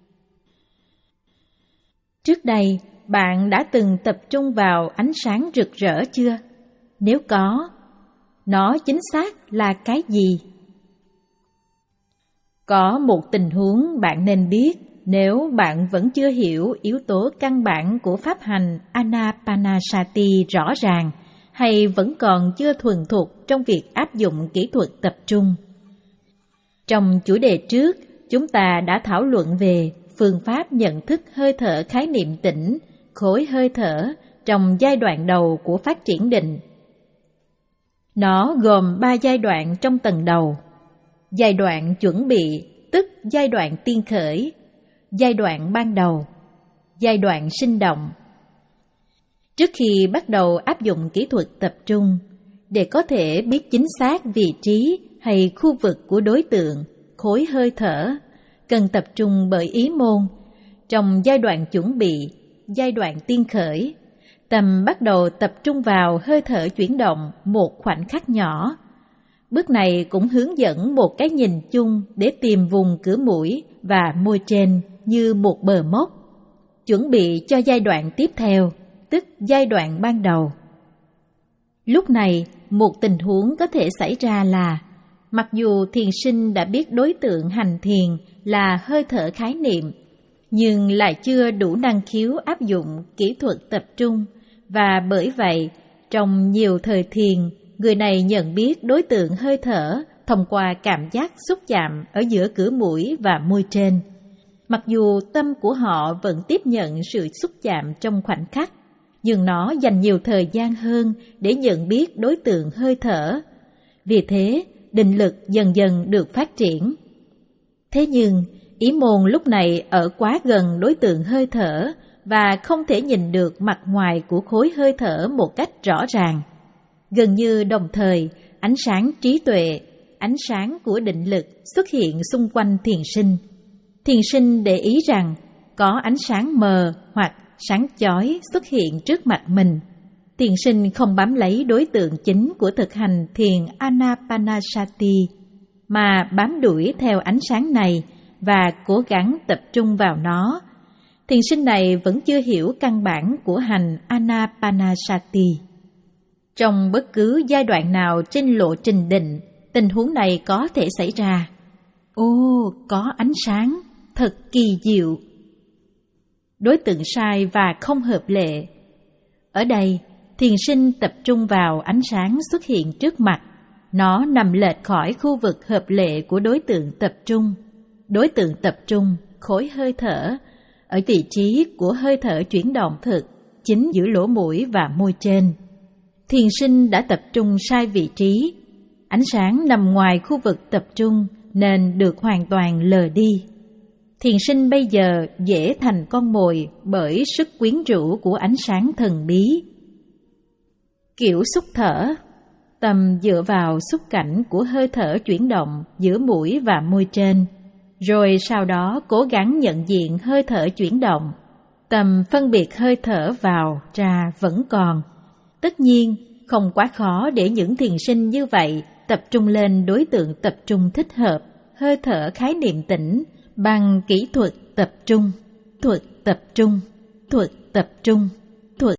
Trước đây, bạn đã từng tập trung vào ánh sáng rực rỡ chưa? Nếu có, nó chính xác là cái gì? Có một tình huống bạn nên biết nếu bạn vẫn chưa hiểu yếu tố căn bản của pháp hành Anapanasati rõ ràng, hay vẫn còn chưa thuần thục trong việc áp dụng kỹ thuật tập trung. Trong chủ đề trước, chúng ta đã thảo luận về phương pháp nhận thức hơi thở khái niệm tĩnh, khối hơi thở trong giai đoạn đầu của phát triển định. Nó gồm ba giai đoạn trong tầng đầu: giai đoạn chuẩn bị, tức giai đoạn tiên khởi; giai đoạn ban đầu; giai đoạn sinh động. Trước khi bắt đầu áp dụng kỹ thuật tập trung, để có thể biết chính xác vị trí hay khu vực của đối tượng, khối hơi thở, cần tập trung bởi ý môn. Trong giai đoạn chuẩn bị, giai đoạn tiên khởi, tâm bắt đầu tập trung vào hơi thở chuyển động một khoảnh khắc nhỏ. Bước này cũng hướng dẫn một cái nhìn chung để tìm vùng cửa mũi và môi trên như một bờ mốc, chuẩn bị cho giai đoạn tiếp theo, tức giai đoạn ban đầu. Lúc này, một tình huống có thể xảy ra là, mặc dù thiền sinh đã biết đối tượng hành thiền là hơi thở khái niệm, nhưng lại chưa đủ năng khiếu áp dụng kỹ thuật tập trung, và bởi vậy, trong nhiều thời thiền, người này nhận biết đối tượng hơi thở thông qua cảm giác xúc chạm ở giữa cửa mũi và môi trên. mặc dù tâm của họ vẫn tiếp nhận sự xúc chạm trong khoảnh khắc, nhưng nó dành nhiều thời gian hơn để nhận biết đối tượng hơi thở. Vì thế, định lực dần dần được phát triển. Thế nhưng, ý môn lúc này ở quá gần đối tượng hơi thở và không thể nhìn được mặt ngoài của khối hơi thở một cách rõ ràng. Gần như đồng thời, ánh sáng trí tuệ, ánh sáng của định lực xuất hiện xung quanh thiền sinh. Thiền sinh để ý rằng có ánh sáng mờ hoặc sáng chói xuất hiện trước mặt mình. Thiền sinh không bám lấy đối tượng chính của thực hành thiền Anapanasati, mà bám đuổi theo ánh sáng này và cố gắng tập trung vào nó. Thiền sinh này vẫn chưa hiểu căn bản của hành Anapanasati. Trong bất cứ giai đoạn nào trên lộ trình định, tình huống này có thể xảy ra. Ô, có ánh sáng, thật kỳ diệu. Đối tượng sai và không hợp lệ. Ở đây, thiền sinh tập trung vào ánh sáng xuất hiện trước mặt. Nó nằm lệch khỏi khu vực hợp lệ của đối tượng tập trung. Đối tượng tập trung, khối hơi thở, ở vị trí của hơi thở chuyển động thực, chính giữa lỗ mũi và môi trên. Thiền sinh đã tập trung sai vị trí. Ánh sáng nằm ngoài khu vực tập trung nên được hoàn toàn lờ đi. Thiền sinh bây giờ dễ thành con mồi bởi sức quyến rũ của ánh sáng thần bí. Kiểu xúc thở. Tâm dựa vào xúc cảnh của hơi thở chuyển động giữa mũi và môi trên, rồi sau đó cố gắng nhận diện hơi thở chuyển động. Tâm phân biệt hơi thở vào, ra vẫn còn. Tất nhiên, không quá khó để những thiền sinh như vậy tập trung lên đối tượng tập trung thích hợp, hơi thở khái niệm tĩnh, bằng kỹ thuật tập trung, thuật tập trung, thuật tập trung, thuật.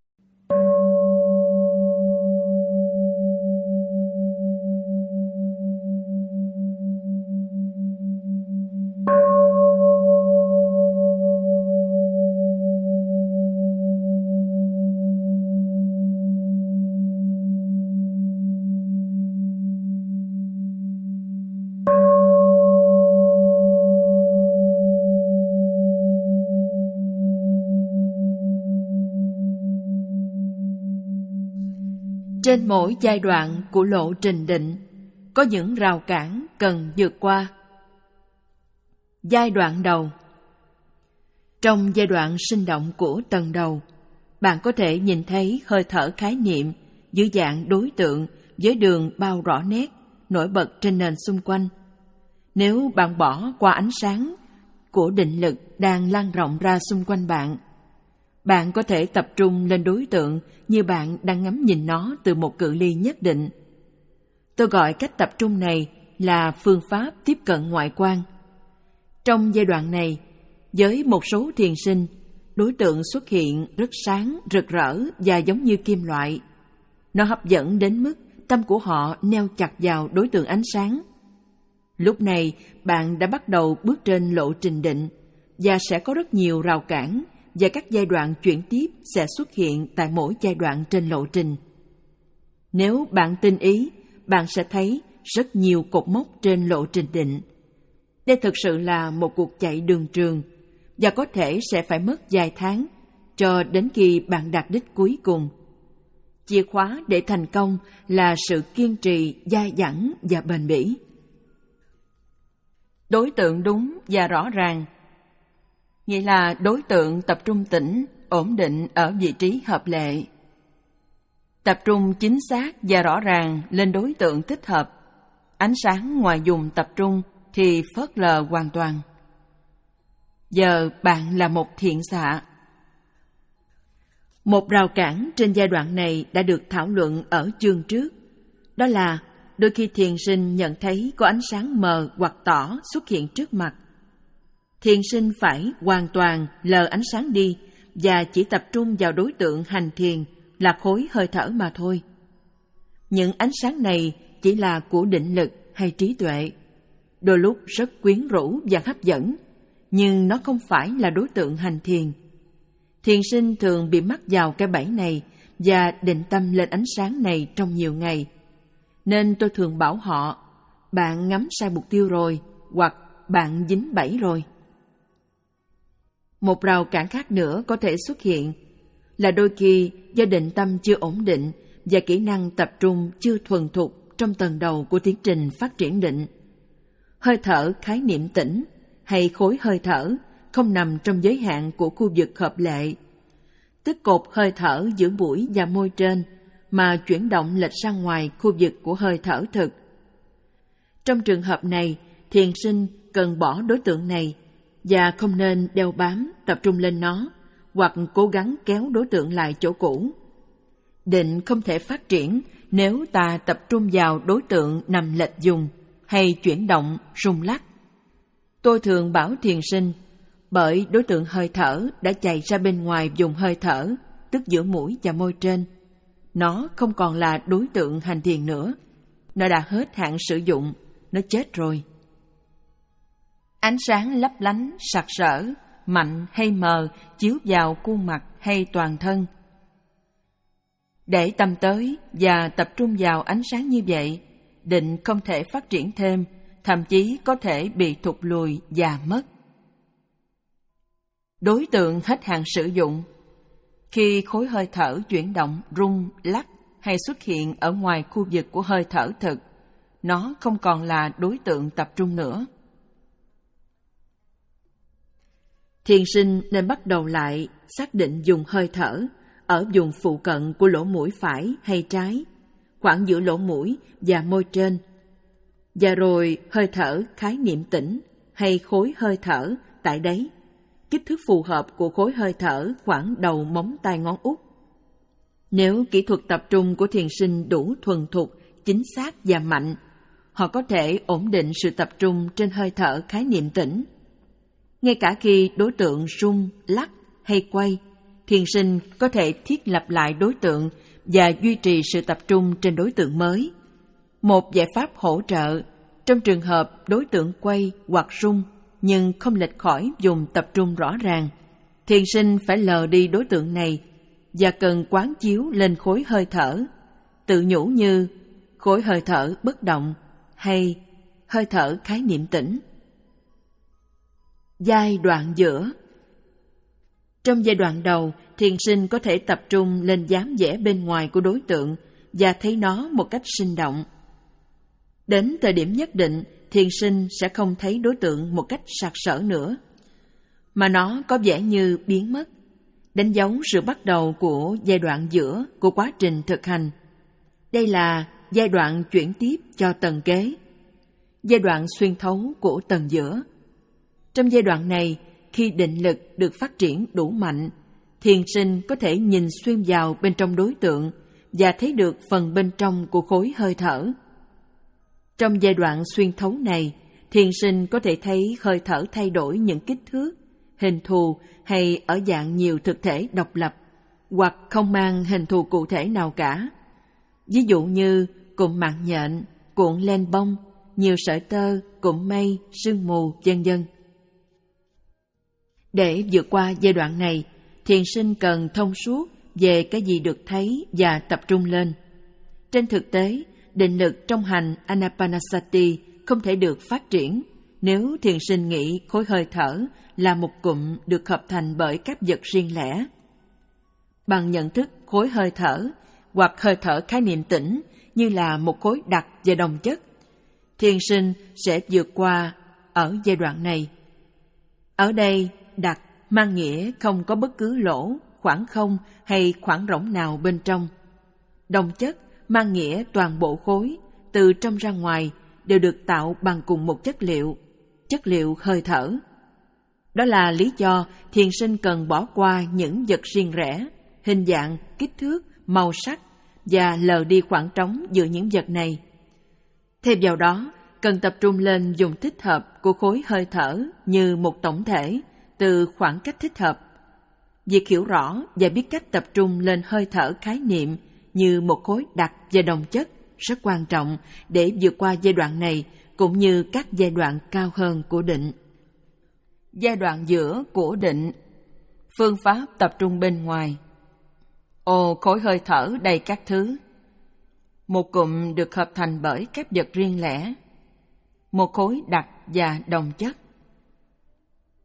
Trên mỗi giai đoạn của lộ trình định, có những rào cản cần vượt qua. Giai đoạn đầu. Trong giai đoạn sinh động của tầng đầu, bạn có thể nhìn thấy hơi thở khái niệm dưới dạng đối tượng với đường bao rõ nét, nổi bật trên nền xung quanh. Nếu bạn bỏ qua ánh sáng của định lực đang lan rộng ra xung quanh bạn, bạn có thể tập trung lên đối tượng như bạn đang ngắm nhìn nó từ một cự ly nhất định. Tôi gọi cách tập trung này là phương pháp tiếp cận ngoại quan. Trong giai đoạn này, với một số thiền sinh, đối tượng xuất hiện rất sáng, rực rỡ và giống như kim loại. Nó hấp dẫn đến mức tâm của họ neo chặt vào đối tượng ánh sáng. Lúc này, bạn đã bắt đầu bước trên lộ trình định và sẽ có rất nhiều rào cản và các giai đoạn chuyển tiếp sẽ xuất hiện tại mỗi giai đoạn trên lộ trình. Nếu bạn tinh ý, bạn sẽ thấy rất nhiều cột mốc trên lộ trình định. Đây thực sự là một cuộc chạy đường trường, và có thể sẽ phải mất vài tháng cho đến khi bạn đạt đích cuối cùng. Chìa khóa để thành công là sự kiên trì, dai dẳng và bền bỉ. Đối tượng đúng và rõ ràng nghĩa là đối tượng tập trung tĩnh, ổn định ở vị trí hợp lệ. Tập trung chính xác và rõ ràng lên đối tượng thích hợp. Ánh sáng ngoài vùng tập trung thì phớt lờ hoàn toàn. Giờ bạn là một thiện xạ. Một rào cản trên giai đoạn này đã được thảo luận ở chương trước. Đó là đôi khi thiền sinh nhận thấy có ánh sáng mờ hoặc tỏ xuất hiện trước mặt. Thiền sinh phải hoàn toàn lờ ánh sáng đi và chỉ tập trung vào đối tượng hành thiền là khối hơi thở mà thôi. Những ánh sáng này chỉ là của định lực hay trí tuệ, đôi lúc rất quyến rũ và hấp dẫn, nhưng nó không phải là đối tượng hành thiền. Thiền sinh thường bị mắc vào cái bẫy này và định tâm lên ánh sáng này trong nhiều ngày. Nên tôi thường bảo họ, bạn ngắm sai mục tiêu rồi, hoặc bạn dính bẫy rồi. Một rào cản khác nữa có thể xuất hiện là đôi khi do định tâm chưa ổn định và kỹ năng tập trung chưa thuần thục trong tầng đầu của tiến trình phát triển định. Hơi thở khái niệm tĩnh hay khối hơi thở không nằm trong giới hạn của khu vực hợp lệ, tức cột hơi thở giữa mũi và môi trên, mà chuyển động lệch ra ngoài khu vực của hơi thở thực. Trong trường hợp này, thiền sinh cần bỏ đối tượng này và không nên đeo bám, tập trung lên nó, hoặc cố gắng kéo đối tượng lại chỗ cũ. Định không thể phát triển nếu ta tập trung vào đối tượng nằm lệch dùng hay chuyển động, rung lắc. Tôi thường bảo thiền sinh, bởi đối tượng hơi thở đã chạy ra bên ngoài vùng hơi thở, tức giữa mũi và môi trên. Nó không còn là đối tượng hành thiền nữa. Nó đã hết hạn sử dụng, nó chết rồi. Ánh sáng lấp lánh, sặc sỡ, mạnh hay mờ chiếu vào khuôn mặt hay toàn thân. Để tâm tới và tập trung vào ánh sáng như vậy, định không thể phát triển thêm, thậm chí có thể bị thụt lùi và mất. Đối tượng hết hạn sử dụng. Khi khối hơi thở chuyển động, rung, lắc hay xuất hiện ở ngoài khu vực của hơi thở thực, nó không còn là đối tượng tập trung nữa. Thiền sinh nên bắt đầu lại xác định dùng hơi thở ở vùng phụ cận của lỗ mũi phải hay trái, khoảng giữa lỗ mũi và môi trên, và rồi hơi thở khái niệm tĩnh hay khối hơi thở tại đấy, kích thước phù hợp của khối hơi thở khoảng đầu móng tay ngón út. Nếu kỹ thuật tập trung của thiền sinh đủ thuần thục, chính xác và mạnh, họ có thể ổn định sự tập trung trên hơi thở khái niệm tĩnh. Ngay cả khi đối tượng rung, lắc hay quay, thiền sinh có thể thiết lập lại đối tượng và duy trì sự tập trung trên đối tượng mới. Một giải pháp hỗ trợ trong trường hợp đối tượng quay hoặc rung nhưng không lệch khỏi vùng tập trung rõ ràng, thiền sinh phải lờ đi đối tượng này và cần quán chiếu lên khối hơi thở, tự nhủ như khối hơi thở bất động hay hơi thở khái niệm tĩnh. Giai đoạn giữa. Trong giai đoạn đầu, thiền sinh có thể tập trung lên dáng vẻ bên ngoài của đối tượng và thấy nó một cách sinh động. Đến thời điểm nhất định, thiền sinh sẽ không thấy đối tượng một cách sặc sỡ nữa, mà nó có vẻ như biến mất, đánh dấu sự bắt đầu của giai đoạn giữa của quá trình thực hành. Đây là giai đoạn chuyển tiếp cho tầng kế, giai đoạn xuyên thấu của tầng giữa. Trong giai đoạn này, khi định lực được phát triển đủ mạnh, thiền sinh có thể nhìn xuyên vào bên trong đối tượng và thấy được phần bên trong của khối hơi thở. Trong giai đoạn xuyên thấu này, thiền sinh có thể thấy hơi thở thay đổi những kích thước, hình thù hay ở dạng nhiều thực thể độc lập, hoặc không mang hình thù cụ thể nào cả. Ví dụ như cụm mạng nhện, cuộn len bông, nhiều sợi tơ, cụm mây, sương mù, vân vân. Để vượt qua giai đoạn này, thiền sinh cần thông suốt về cái gì được thấy và tập trung lên. Trên thực tế, định lực trong hành Anapanasati không thể được phát triển nếu thiền sinh nghĩ khối hơi thở là một cụm được hợp thành bởi các vật riêng lẻ. Bằng nhận thức khối hơi thở hoặc hơi thở khái niệm tĩnh như là một khối đặc và đồng chất, thiền sinh sẽ vượt qua ở giai đoạn này. Ở đây, đặc mang nghĩa không có bất cứ lỗ, khoảng không hay khoảng rỗng nào bên trong. Đồng chất mang nghĩa toàn bộ khối, từ trong ra ngoài, đều được tạo bằng cùng một chất liệu, chất liệu hơi thở. Đó là lý do thiền sinh cần bỏ qua những vật riêng rẽ, hình dạng, kích thước, màu sắc và lờ đi khoảng trống giữa những vật này. Thêm vào đó, cần tập trung lên dùng thích hợp của khối hơi thở như một tổng thể, từ khoảng cách thích hợp. Việc hiểu rõ và biết cách tập trung lên hơi thở khái niệm như một khối đặc và đồng chất rất quan trọng để vượt qua giai đoạn này cũng như các giai đoạn cao hơn của định. Giai đoạn giữa của định. Phương pháp tập trung bên ngoài. Ồ, khối hơi thở đầy các thứ. Một cụm được hợp thành bởi các vật riêng lẻ. Một khối đặc và đồng chất.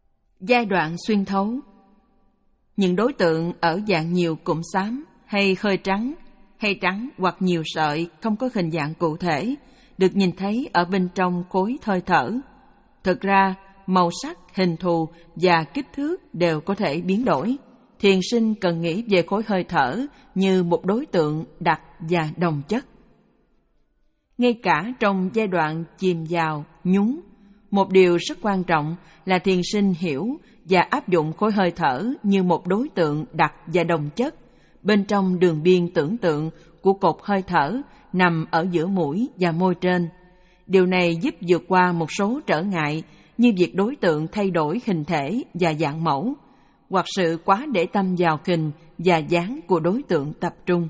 Giai đoạn xuyên thấu. Những đối tượng ở dạng nhiều cụm xám hay hơi trắng, hay trắng hoặc nhiều sợi không có hình dạng cụ thể, được nhìn thấy ở bên trong khối hơi thở. Thực ra, màu sắc, hình thù và kích thước đều có thể biến đổi. Thiền sinh cần nghĩ về khối hơi thở như một đối tượng đặc và đồng chất. Ngay cả trong giai đoạn chìm vào, nhúng, một điều rất quan trọng là thiền sinh hiểu và áp dụng khối hơi thở như một đối tượng đặc và đồng chất bên trong đường biên tưởng tượng của cột hơi thở nằm ở giữa mũi và môi trên. Điều này giúp vượt qua một số trở ngại như việc đối tượng thay đổi hình thể và dạng mẫu, hoặc sự quá để tâm vào hình và dáng của đối tượng tập trung.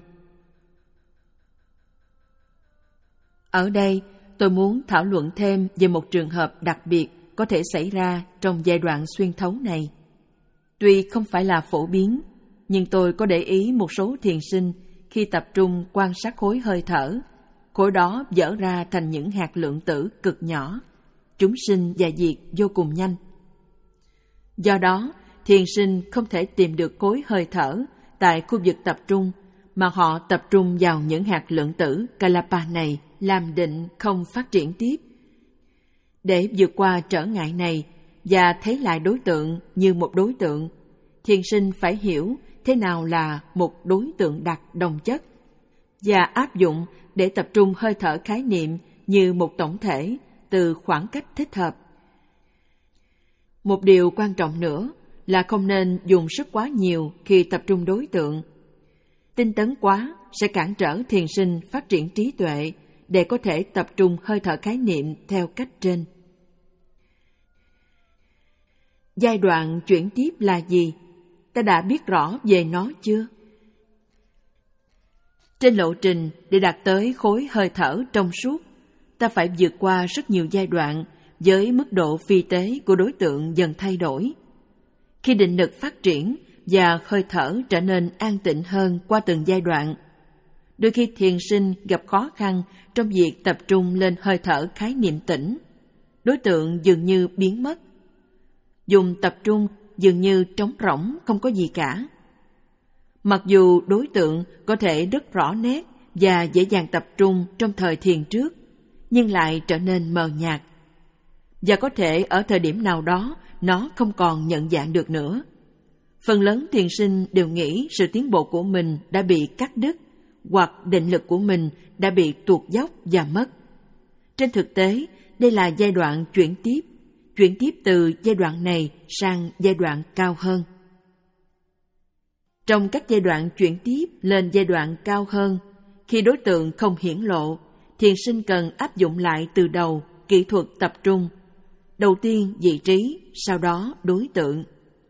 Ở đây, tôi muốn thảo luận thêm về một trường hợp đặc biệt có thể xảy ra trong giai đoạn xuyên thấu này. Tuy không phải là phổ biến, nhưng tôi có để ý một số thiền sinh khi tập trung quan sát khối hơi thở, khối đó vỡ ra thành những hạt lượng tử cực nhỏ. Chúng sinh và diệt vô cùng nhanh. Do đó, thiền sinh không thể tìm được khối hơi thở tại khu vực tập trung, mà họ tập trung vào những hạt lượng tử Kalapa này làm định không phát triển tiếp. Để vượt qua trở ngại này và thấy lại đối tượng như một đối tượng, thiền sinh phải hiểu thế nào là một đối tượng đặc đồng chất và áp dụng để tập trung hơi thở khái niệm như một tổng thể từ khoảng cách thích hợp. Một điều quan trọng nữa là không nên dùng sức quá nhiều khi tập trung đối tượng. Tinh tấn quá sẽ cản trở thiền sinh phát triển trí tuệ để có thể tập trung hơi thở khái niệm theo cách trên. Giai đoạn chuyển tiếp là gì? Ta đã biết rõ về nó chưa? Trên lộ trình để đạt tới khối hơi thở trong suốt, ta phải vượt qua rất nhiều giai đoạn với mức độ phi tế của đối tượng dần thay đổi. Khi định lực phát triển và hơi thở trở nên an tịnh hơn qua từng giai đoạn, đôi khi thiền sinh gặp khó khăn trong việc tập trung lên hơi thở khái niệm tĩnh. Đối tượng dường như biến mất. Dùng tập trung dường như trống rỗng, không có gì cả. Mặc dù đối tượng có thể rất rõ nét và dễ dàng tập trung trong thời thiền trước, nhưng lại trở nên mờ nhạt. Và có thể ở thời điểm nào đó nó không còn nhận dạng được nữa. Phần lớn thiền sinh đều nghĩ sự tiến bộ của mình đã bị cắt đứt, hoặc định lực của mình đã bị tuột dốc và mất. Trên thực tế, đây là giai đoạn chuyển tiếp, chuyển tiếp từ giai đoạn này sang giai đoạn cao hơn. Trong các giai đoạn chuyển tiếp lên giai đoạn cao hơn, khi đối tượng không hiển lộ, thiền sinh cần áp dụng lại từ đầu kỹ thuật tập trung. Đầu tiên vị trí, sau đó đối tượng.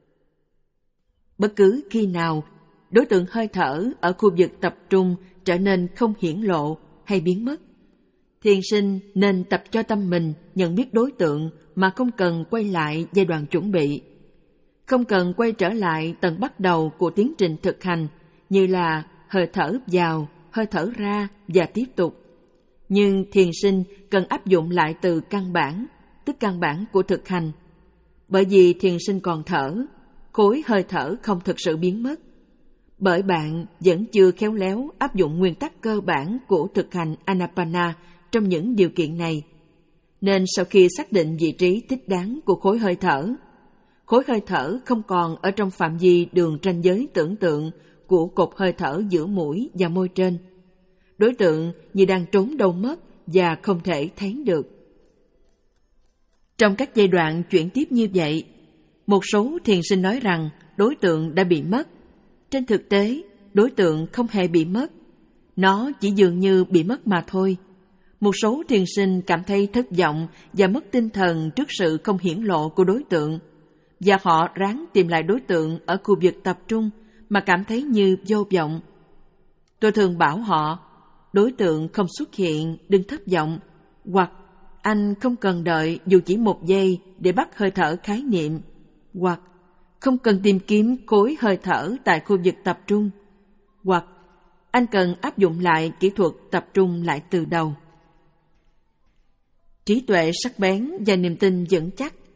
Bất cứ khi nào đối tượng hơi thở ở khu vực tập trung trở nên không hiển lộ hay biến mất, thiền sinh nên tập cho tâm mình nhận biết đối tượng mà không cần quay lại giai đoạn chuẩn bị. Không cần quay trở lại tầng bắt đầu của tiến trình thực hành như là hơi thở vào, hơi thở ra và tiếp tục. Nhưng thiền sinh cần áp dụng lại từ căn bản, tức căn bản của thực hành. Bởi vì thiền sinh còn thở, khối hơi thở không thực sự biến mất. Bởi bạn vẫn chưa khéo léo áp dụng nguyên tắc cơ bản của thực hành Anapana trong những điều kiện này. Nên sau khi xác định vị trí thích đáng của khối hơi thở, khối hơi thở không còn ở trong phạm vi đường ranh giới tưởng tượng của cột hơi thở giữa mũi và môi trên. Đối tượng như đang trốn đâu mất và không thể thấy được. Trong các giai đoạn chuyển tiếp như vậy, một số thiền sinh nói rằng đối tượng đã bị mất. Trên thực tế, đối tượng không hề bị mất. Nó chỉ dường như bị mất mà thôi. Một số thiền sinh cảm thấy thất vọng và mất tinh thần trước sự không hiển lộ của đối tượng, và họ ráng tìm lại đối tượng ở khu vực tập trung mà cảm thấy như vô vọng. Tôi thường bảo họ, đối tượng không xuất hiện, đừng thất vọng, hoặc anh không cần đợi dù chỉ một giây để bắt hơi thở khái niệm, hoặc không cần tìm kiếm khối hơi thở tại khu vực tập trung, hoặc anh cần áp dụng lại kỹ thuật tập trung lại từ đầu. Trí tuệ sắc bén và niềm tin vững chắc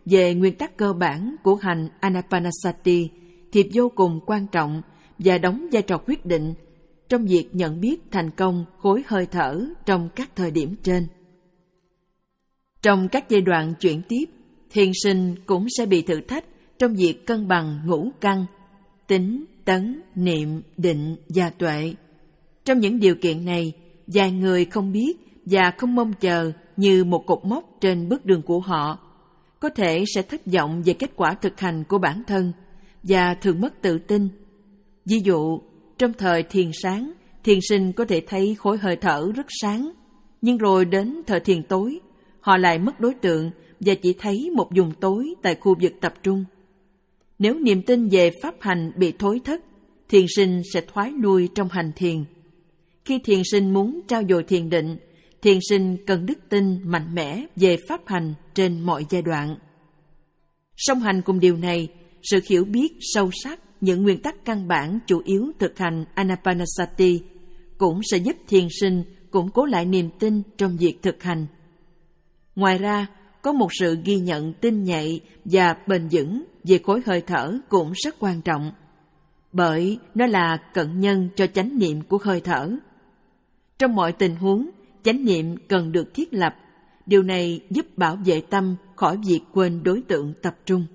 về nguyên tắc cơ bản của hành Anapanasati thì vô cùng quan trọng và đóng vai trò quyết định trong việc nhận biết thành công khối hơi thở trong các thời điểm trên. Trong các giai đoạn chuyển tiếp, thiền sinh cũng sẽ bị thử thách trong việc cân bằng ngũ căn, tính, tấn, niệm, định và tuệ. Trong những điều kiện này, vài người không biết và không mong chờ như một cột mốc trên bước đường của họ, có thể sẽ thất vọng về kết quả thực hành của bản thân và thường mất tự tin. Ví dụ, trong thời thiền sáng, thiền sinh có thể thấy khối hơi thở rất sáng, nhưng rồi đến thời thiền tối, họ lại mất đối tượng và chỉ thấy một vùng tối tại khu vực tập trung. Nếu niềm tin về pháp hành bị thối thất, thiền sinh sẽ thoái lui trong hành thiền. Khi thiền sinh muốn trau dồi thiền định, thiền sinh cần đức tin mạnh mẽ về pháp hành trên mọi giai đoạn. Song hành cùng điều này, sự hiểu biết sâu sắc những nguyên tắc căn bản chủ yếu thực hành Anapanasati cũng sẽ giúp thiền sinh củng cố lại niềm tin trong việc thực hành. Ngoài ra, có một sự ghi nhận tinh nhạy và bền vững về khối hơi thở cũng rất quan trọng, bởi nó là cận nhân cho chánh niệm của hơi thở. Trong mọi tình huống, chánh niệm cần được thiết lập. Điều này giúp bảo vệ tâm khỏi việc quên đối tượng tập trung.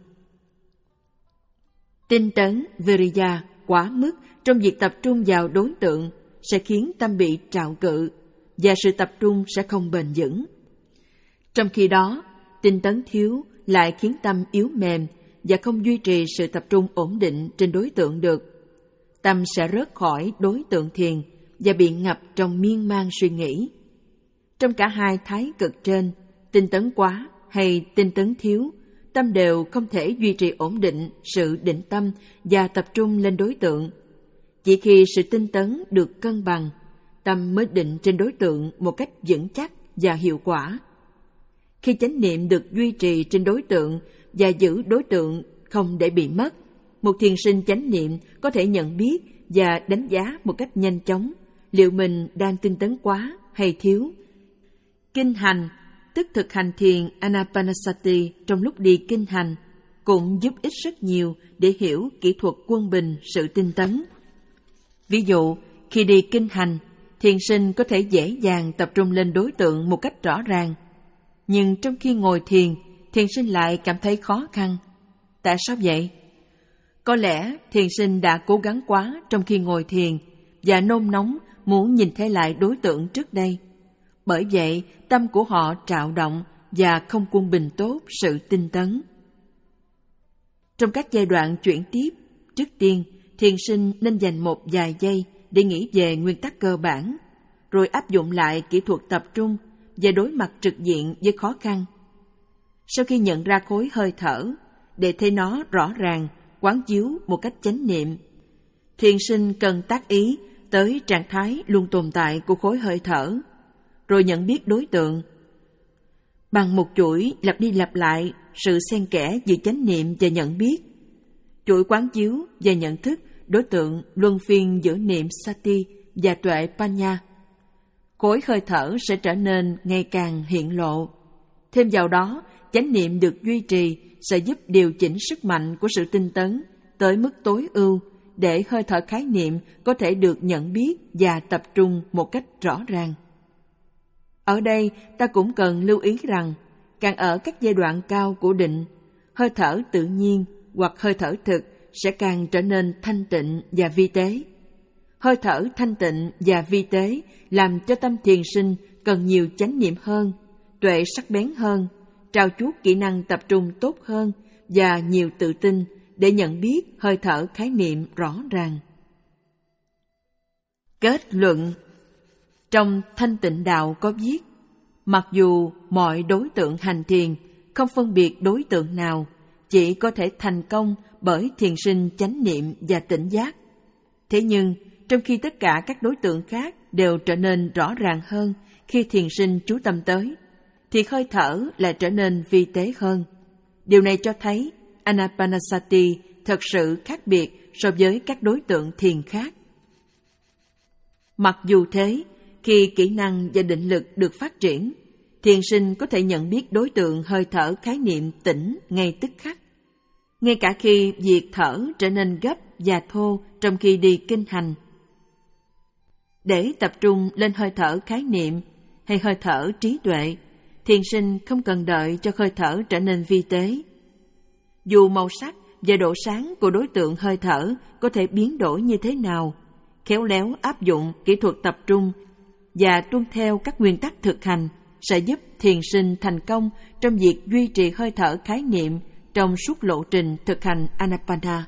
Tinh tấn, Viriya, quá mức trong việc tập trung vào đối tượng sẽ khiến tâm bị trạo cự và sự tập trung sẽ không bền vững. Trong khi đó, tinh tấn thiếu lại khiến tâm yếu mềm và không duy trì sự tập trung ổn định trên đối tượng được. Tâm sẽ rớt khỏi đối tượng thiền và bị ngập trong miên man suy nghĩ. Trong cả hai thái cực trên, tinh tấn quá hay tinh tấn thiếu, tâm đều không thể duy trì ổn định sự định tâm và tập trung lên đối tượng. Chỉ khi sự tinh tấn được cân bằng, tâm mới định trên đối tượng một cách vững chắc và hiệu quả. Khi chánh niệm được duy trì trên đối tượng và giữ đối tượng không để bị mất, một thiền sinh chánh niệm có thể nhận biết và đánh giá một cách nhanh chóng liệu mình đang tinh tấn quá hay thiếu. Kinh hành, tức thực hành thiền Anapanasati trong lúc đi kinh hành, cũng giúp ích rất nhiều để hiểu kỹ thuật quân bình sự tinh tấn. Ví dụ, khi đi kinh hành, thiền sinh có thể dễ dàng tập trung lên đối tượng một cách rõ ràng. Nhưng trong khi ngồi thiền, thiền sinh lại cảm thấy khó khăn. Tại sao vậy? Có lẽ thiền sinh đã cố gắng quá trong khi ngồi thiền và nôn nóng muốn nhìn thấy lại đối tượng trước đây. Bởi vậy, tâm của họ trạo động và không quân bình tốt sự tinh tấn. Trong các giai đoạn chuyển tiếp, trước tiên, thiền sinh nên dành một vài giây để nghĩ về nguyên tắc cơ bản, rồi áp dụng lại kỹ thuật tập trung và đối mặt trực diện với khó khăn. Sau khi nhận ra khối hơi thở, để thấy nó rõ ràng, quán chiếu một cách chánh niệm, thiền sinh cần tác ý tới trạng thái luôn tồn tại của khối hơi thở, rồi nhận biết đối tượng. Bằng một chuỗi lặp đi lặp lại sự xen kẽ giữa chánh niệm và nhận biết, chuỗi quán chiếu và nhận thức đối tượng luân phiên giữa niệm sati và tuệ panya, khối hơi thở sẽ trở nên ngày càng hiện lộ. Thêm vào đó, chánh niệm được duy trì sẽ giúp điều chỉnh sức mạnh của sự tinh tấn tới mức tối ưu để hơi thở khái niệm có thể được nhận biết và tập trung một cách rõ ràng. Ở đây, ta cũng cần lưu ý rằng, càng ở các giai đoạn cao của định, hơi thở tự nhiên hoặc hơi thở thực sẽ càng trở nên thanh tịnh và vi tế. Hơi thở thanh tịnh và vi tế làm cho tâm thiền sinh cần nhiều chánh niệm hơn, tuệ sắc bén hơn, trau chuốt kỹ năng tập trung tốt hơn và nhiều tự tin để nhận biết hơi thở khái niệm rõ ràng. Kết luận. Trong Thanh Tịnh Đạo có viết, mặc dù mọi đối tượng hành thiền, không phân biệt đối tượng nào, chỉ có thể thành công bởi thiền sinh chánh niệm và tỉnh giác. Thế nhưng, trong khi tất cả các đối tượng khác đều trở nên rõ ràng hơn khi thiền sinh chú tâm tới, thì hơi thở lại trở nên vi tế hơn. Điều này cho thấy Anapanasati thật sự khác biệt so với các đối tượng thiền khác. Mặc dù thế, khi kỹ năng và định lực được phát triển, thiền sinh có thể nhận biết đối tượng hơi thở khái niệm tỉnh ngay tức khắc. Ngay cả khi việc thở trở nên gấp và thô trong khi đi kinh hành. Để tập trung lên hơi thở khái niệm hay hơi thở trí tuệ, thiền sinh không cần đợi cho hơi thở trở nên vi tế. Dù màu sắc và độ sáng của đối tượng hơi thở có thể biến đổi như thế nào, khéo léo áp dụng kỹ thuật tập trung và tuân theo các nguyên tắc thực hành sẽ giúp thiền sinh thành công trong việc duy trì hơi thở khái niệm trong suốt lộ trình thực hành Anapana.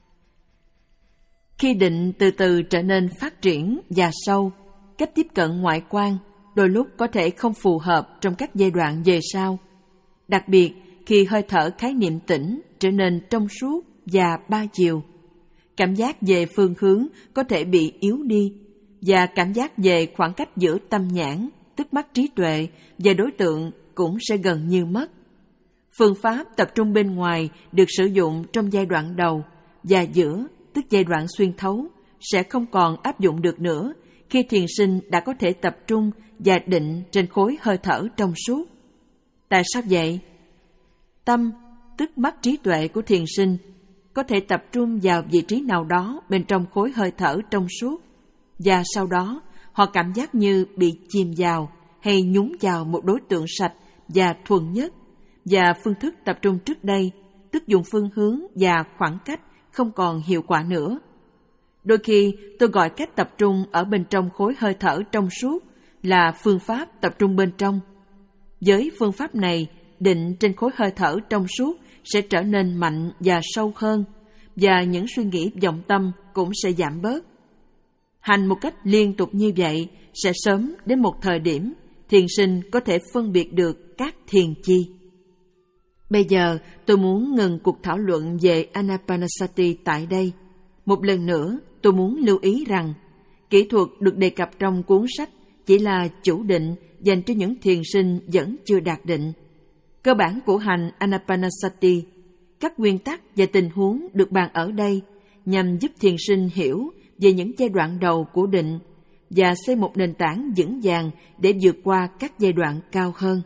Khi định từ từ trở nên phát triển và sâu, cách tiếp cận ngoại quan đôi lúc có thể không phù hợp trong các giai đoạn về sau. Đặc biệt khi hơi thở khái niệm tĩnh trở nên trong suốt và ba chiều, cảm giác về phương hướng có thể bị yếu đi và cảm giác về khoảng cách giữa tâm nhãn, tức mắt trí tuệ và đối tượng cũng sẽ gần như mất. Phương pháp tập trung bên ngoài được sử dụng trong giai đoạn đầu và giữa, tức giai đoạn xuyên thấu, sẽ không còn áp dụng được nữa khi thiền sinh đã có thể tập trung và định trên khối hơi thở trong suốt. Tại sao vậy? Tâm, tức mắt trí tuệ của thiền sinh, có thể tập trung vào vị trí nào đó bên trong khối hơi thở trong suốt, và sau đó họ cảm giác như bị chìm vào hay nhúng vào một đối tượng sạch và thuần nhất, và phương thức tập trung trước đây, tức dùng phương hướng và khoảng cách, không còn hiệu quả nữa. Đôi khi tôi gọi cách tập trung ở bên trong khối hơi thở trong suốt là phương pháp tập trung bên trong. Với phương pháp này, định trên khối hơi thở trong suốt sẽ trở nên mạnh và sâu hơn, và những suy nghĩ vọng tâm cũng sẽ giảm bớt. Hành một cách liên tục như vậy sẽ sớm đến một thời điểm thiền sinh có thể phân biệt được các thiền chi. Bây giờ tôi muốn ngừng cuộc thảo luận về Anapanasati tại đây. Một lần nữa, tôi muốn lưu ý rằng kỹ thuật được đề cập trong cuốn sách chỉ là chủ định dành cho những thiền sinh vẫn chưa đạt định. Cơ bản của hành Anapanasati, các nguyên tắc và tình huống được bàn ở đây nhằm giúp thiền sinh hiểu về những giai đoạn đầu của định và xây một nền tảng vững vàng để vượt qua các giai đoạn cao hơn.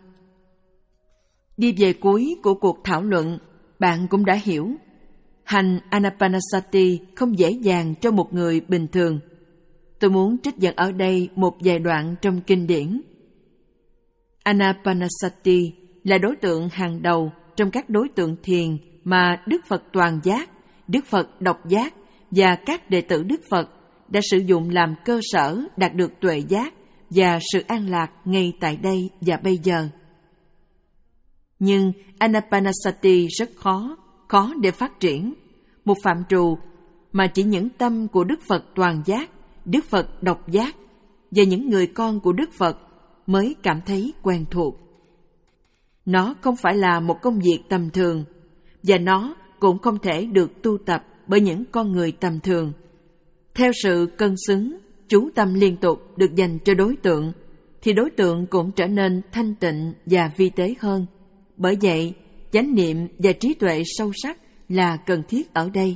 Đi về cuối của cuộc thảo luận, bạn cũng đã hiểu, hành Anapanasati không dễ dàng cho một người bình thường. Tôi muốn trích dẫn ở đây một vài đoạn trong kinh điển. Anapanasati là đối tượng hàng đầu trong các đối tượng thiền mà Đức Phật Toàn Giác, Đức Phật Độc Giác và các đệ tử Đức Phật đã sử dụng làm cơ sở đạt được tuệ giác và sự an lạc ngay tại đây và bây giờ. Nhưng Anapanasati rất khó, khó để phát triển, một phạm trù mà chỉ những tâm của Đức Phật Toàn Giác, Đức Phật Độc Giác và những người con của Đức Phật mới cảm thấy quen thuộc. Nó không phải là một công việc tầm thường, và nó cũng không thể được tu tập bởi những con người tầm thường. Theo sự cân xứng, chú tâm liên tục được dành cho đối tượng, thì đối tượng cũng trở nên thanh tịnh và vi tế hơn. Bởi vậy, chánh niệm và trí tuệ sâu sắc là cần thiết ở đây.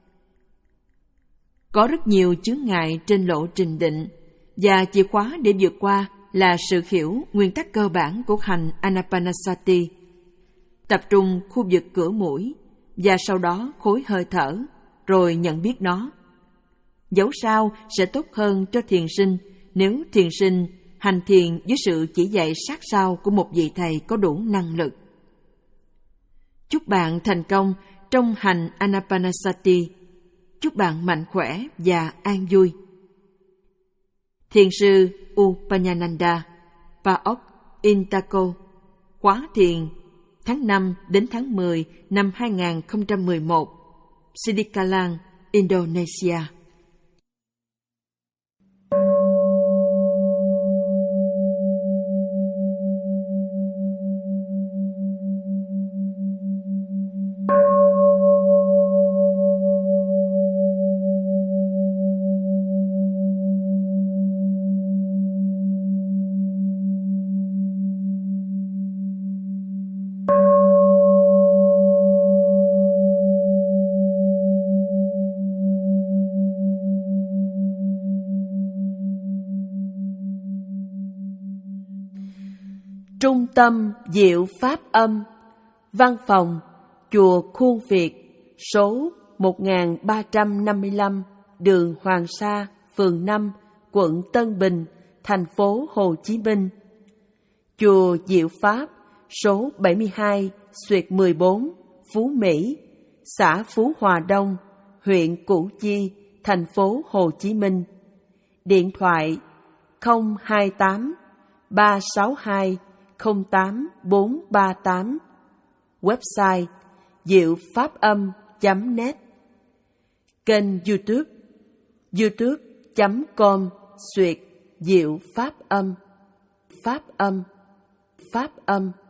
Có rất nhiều chướng ngại trên lộ trình định, và chìa khóa để vượt qua là sự hiểu nguyên tắc cơ bản của hành Anapanasati. Tập trung khu vực cửa mũi, và sau đó khối hơi thở, rồi nhận biết nó. Dẫu sao sẽ tốt hơn cho thiền sinh nếu thiền sinh hành thiền với sự chỉ dạy sát sao của một vị thầy có đủ năng lực. Chúc bạn thành công trong hành Anapanasati. Chúc bạn mạnh khỏe và an vui. Thiền sư Upanyananda, Paok Intako, khóa thiền tháng năm đến tháng mười năm hai nghìn không trăm mười một, Sidikalang, Indonesia. Trung tâm Diệu Pháp Âm. Văn phòng Chùa Khuôn Việt, số một nghìn ba trăm năm mươi lăm đường Hoàng Sa, phường năm, quận Tân Bình, thành phố Hồ Chí Minh. Chùa Diệu Pháp, số bảy mươi hai xuyệt mười bốn, Phú Mỹ, xã Phú Hòa Đông, huyện Củ Chi, thành phố Hồ Chí Minh. Điện thoại không hai tám ba sáu hai không tám bốn ba tám. Website diệu pháp âm chấm net. Kênh YouTube youtube chấm com xuyệt diệu pháp âm. Pháp âm, pháp âm.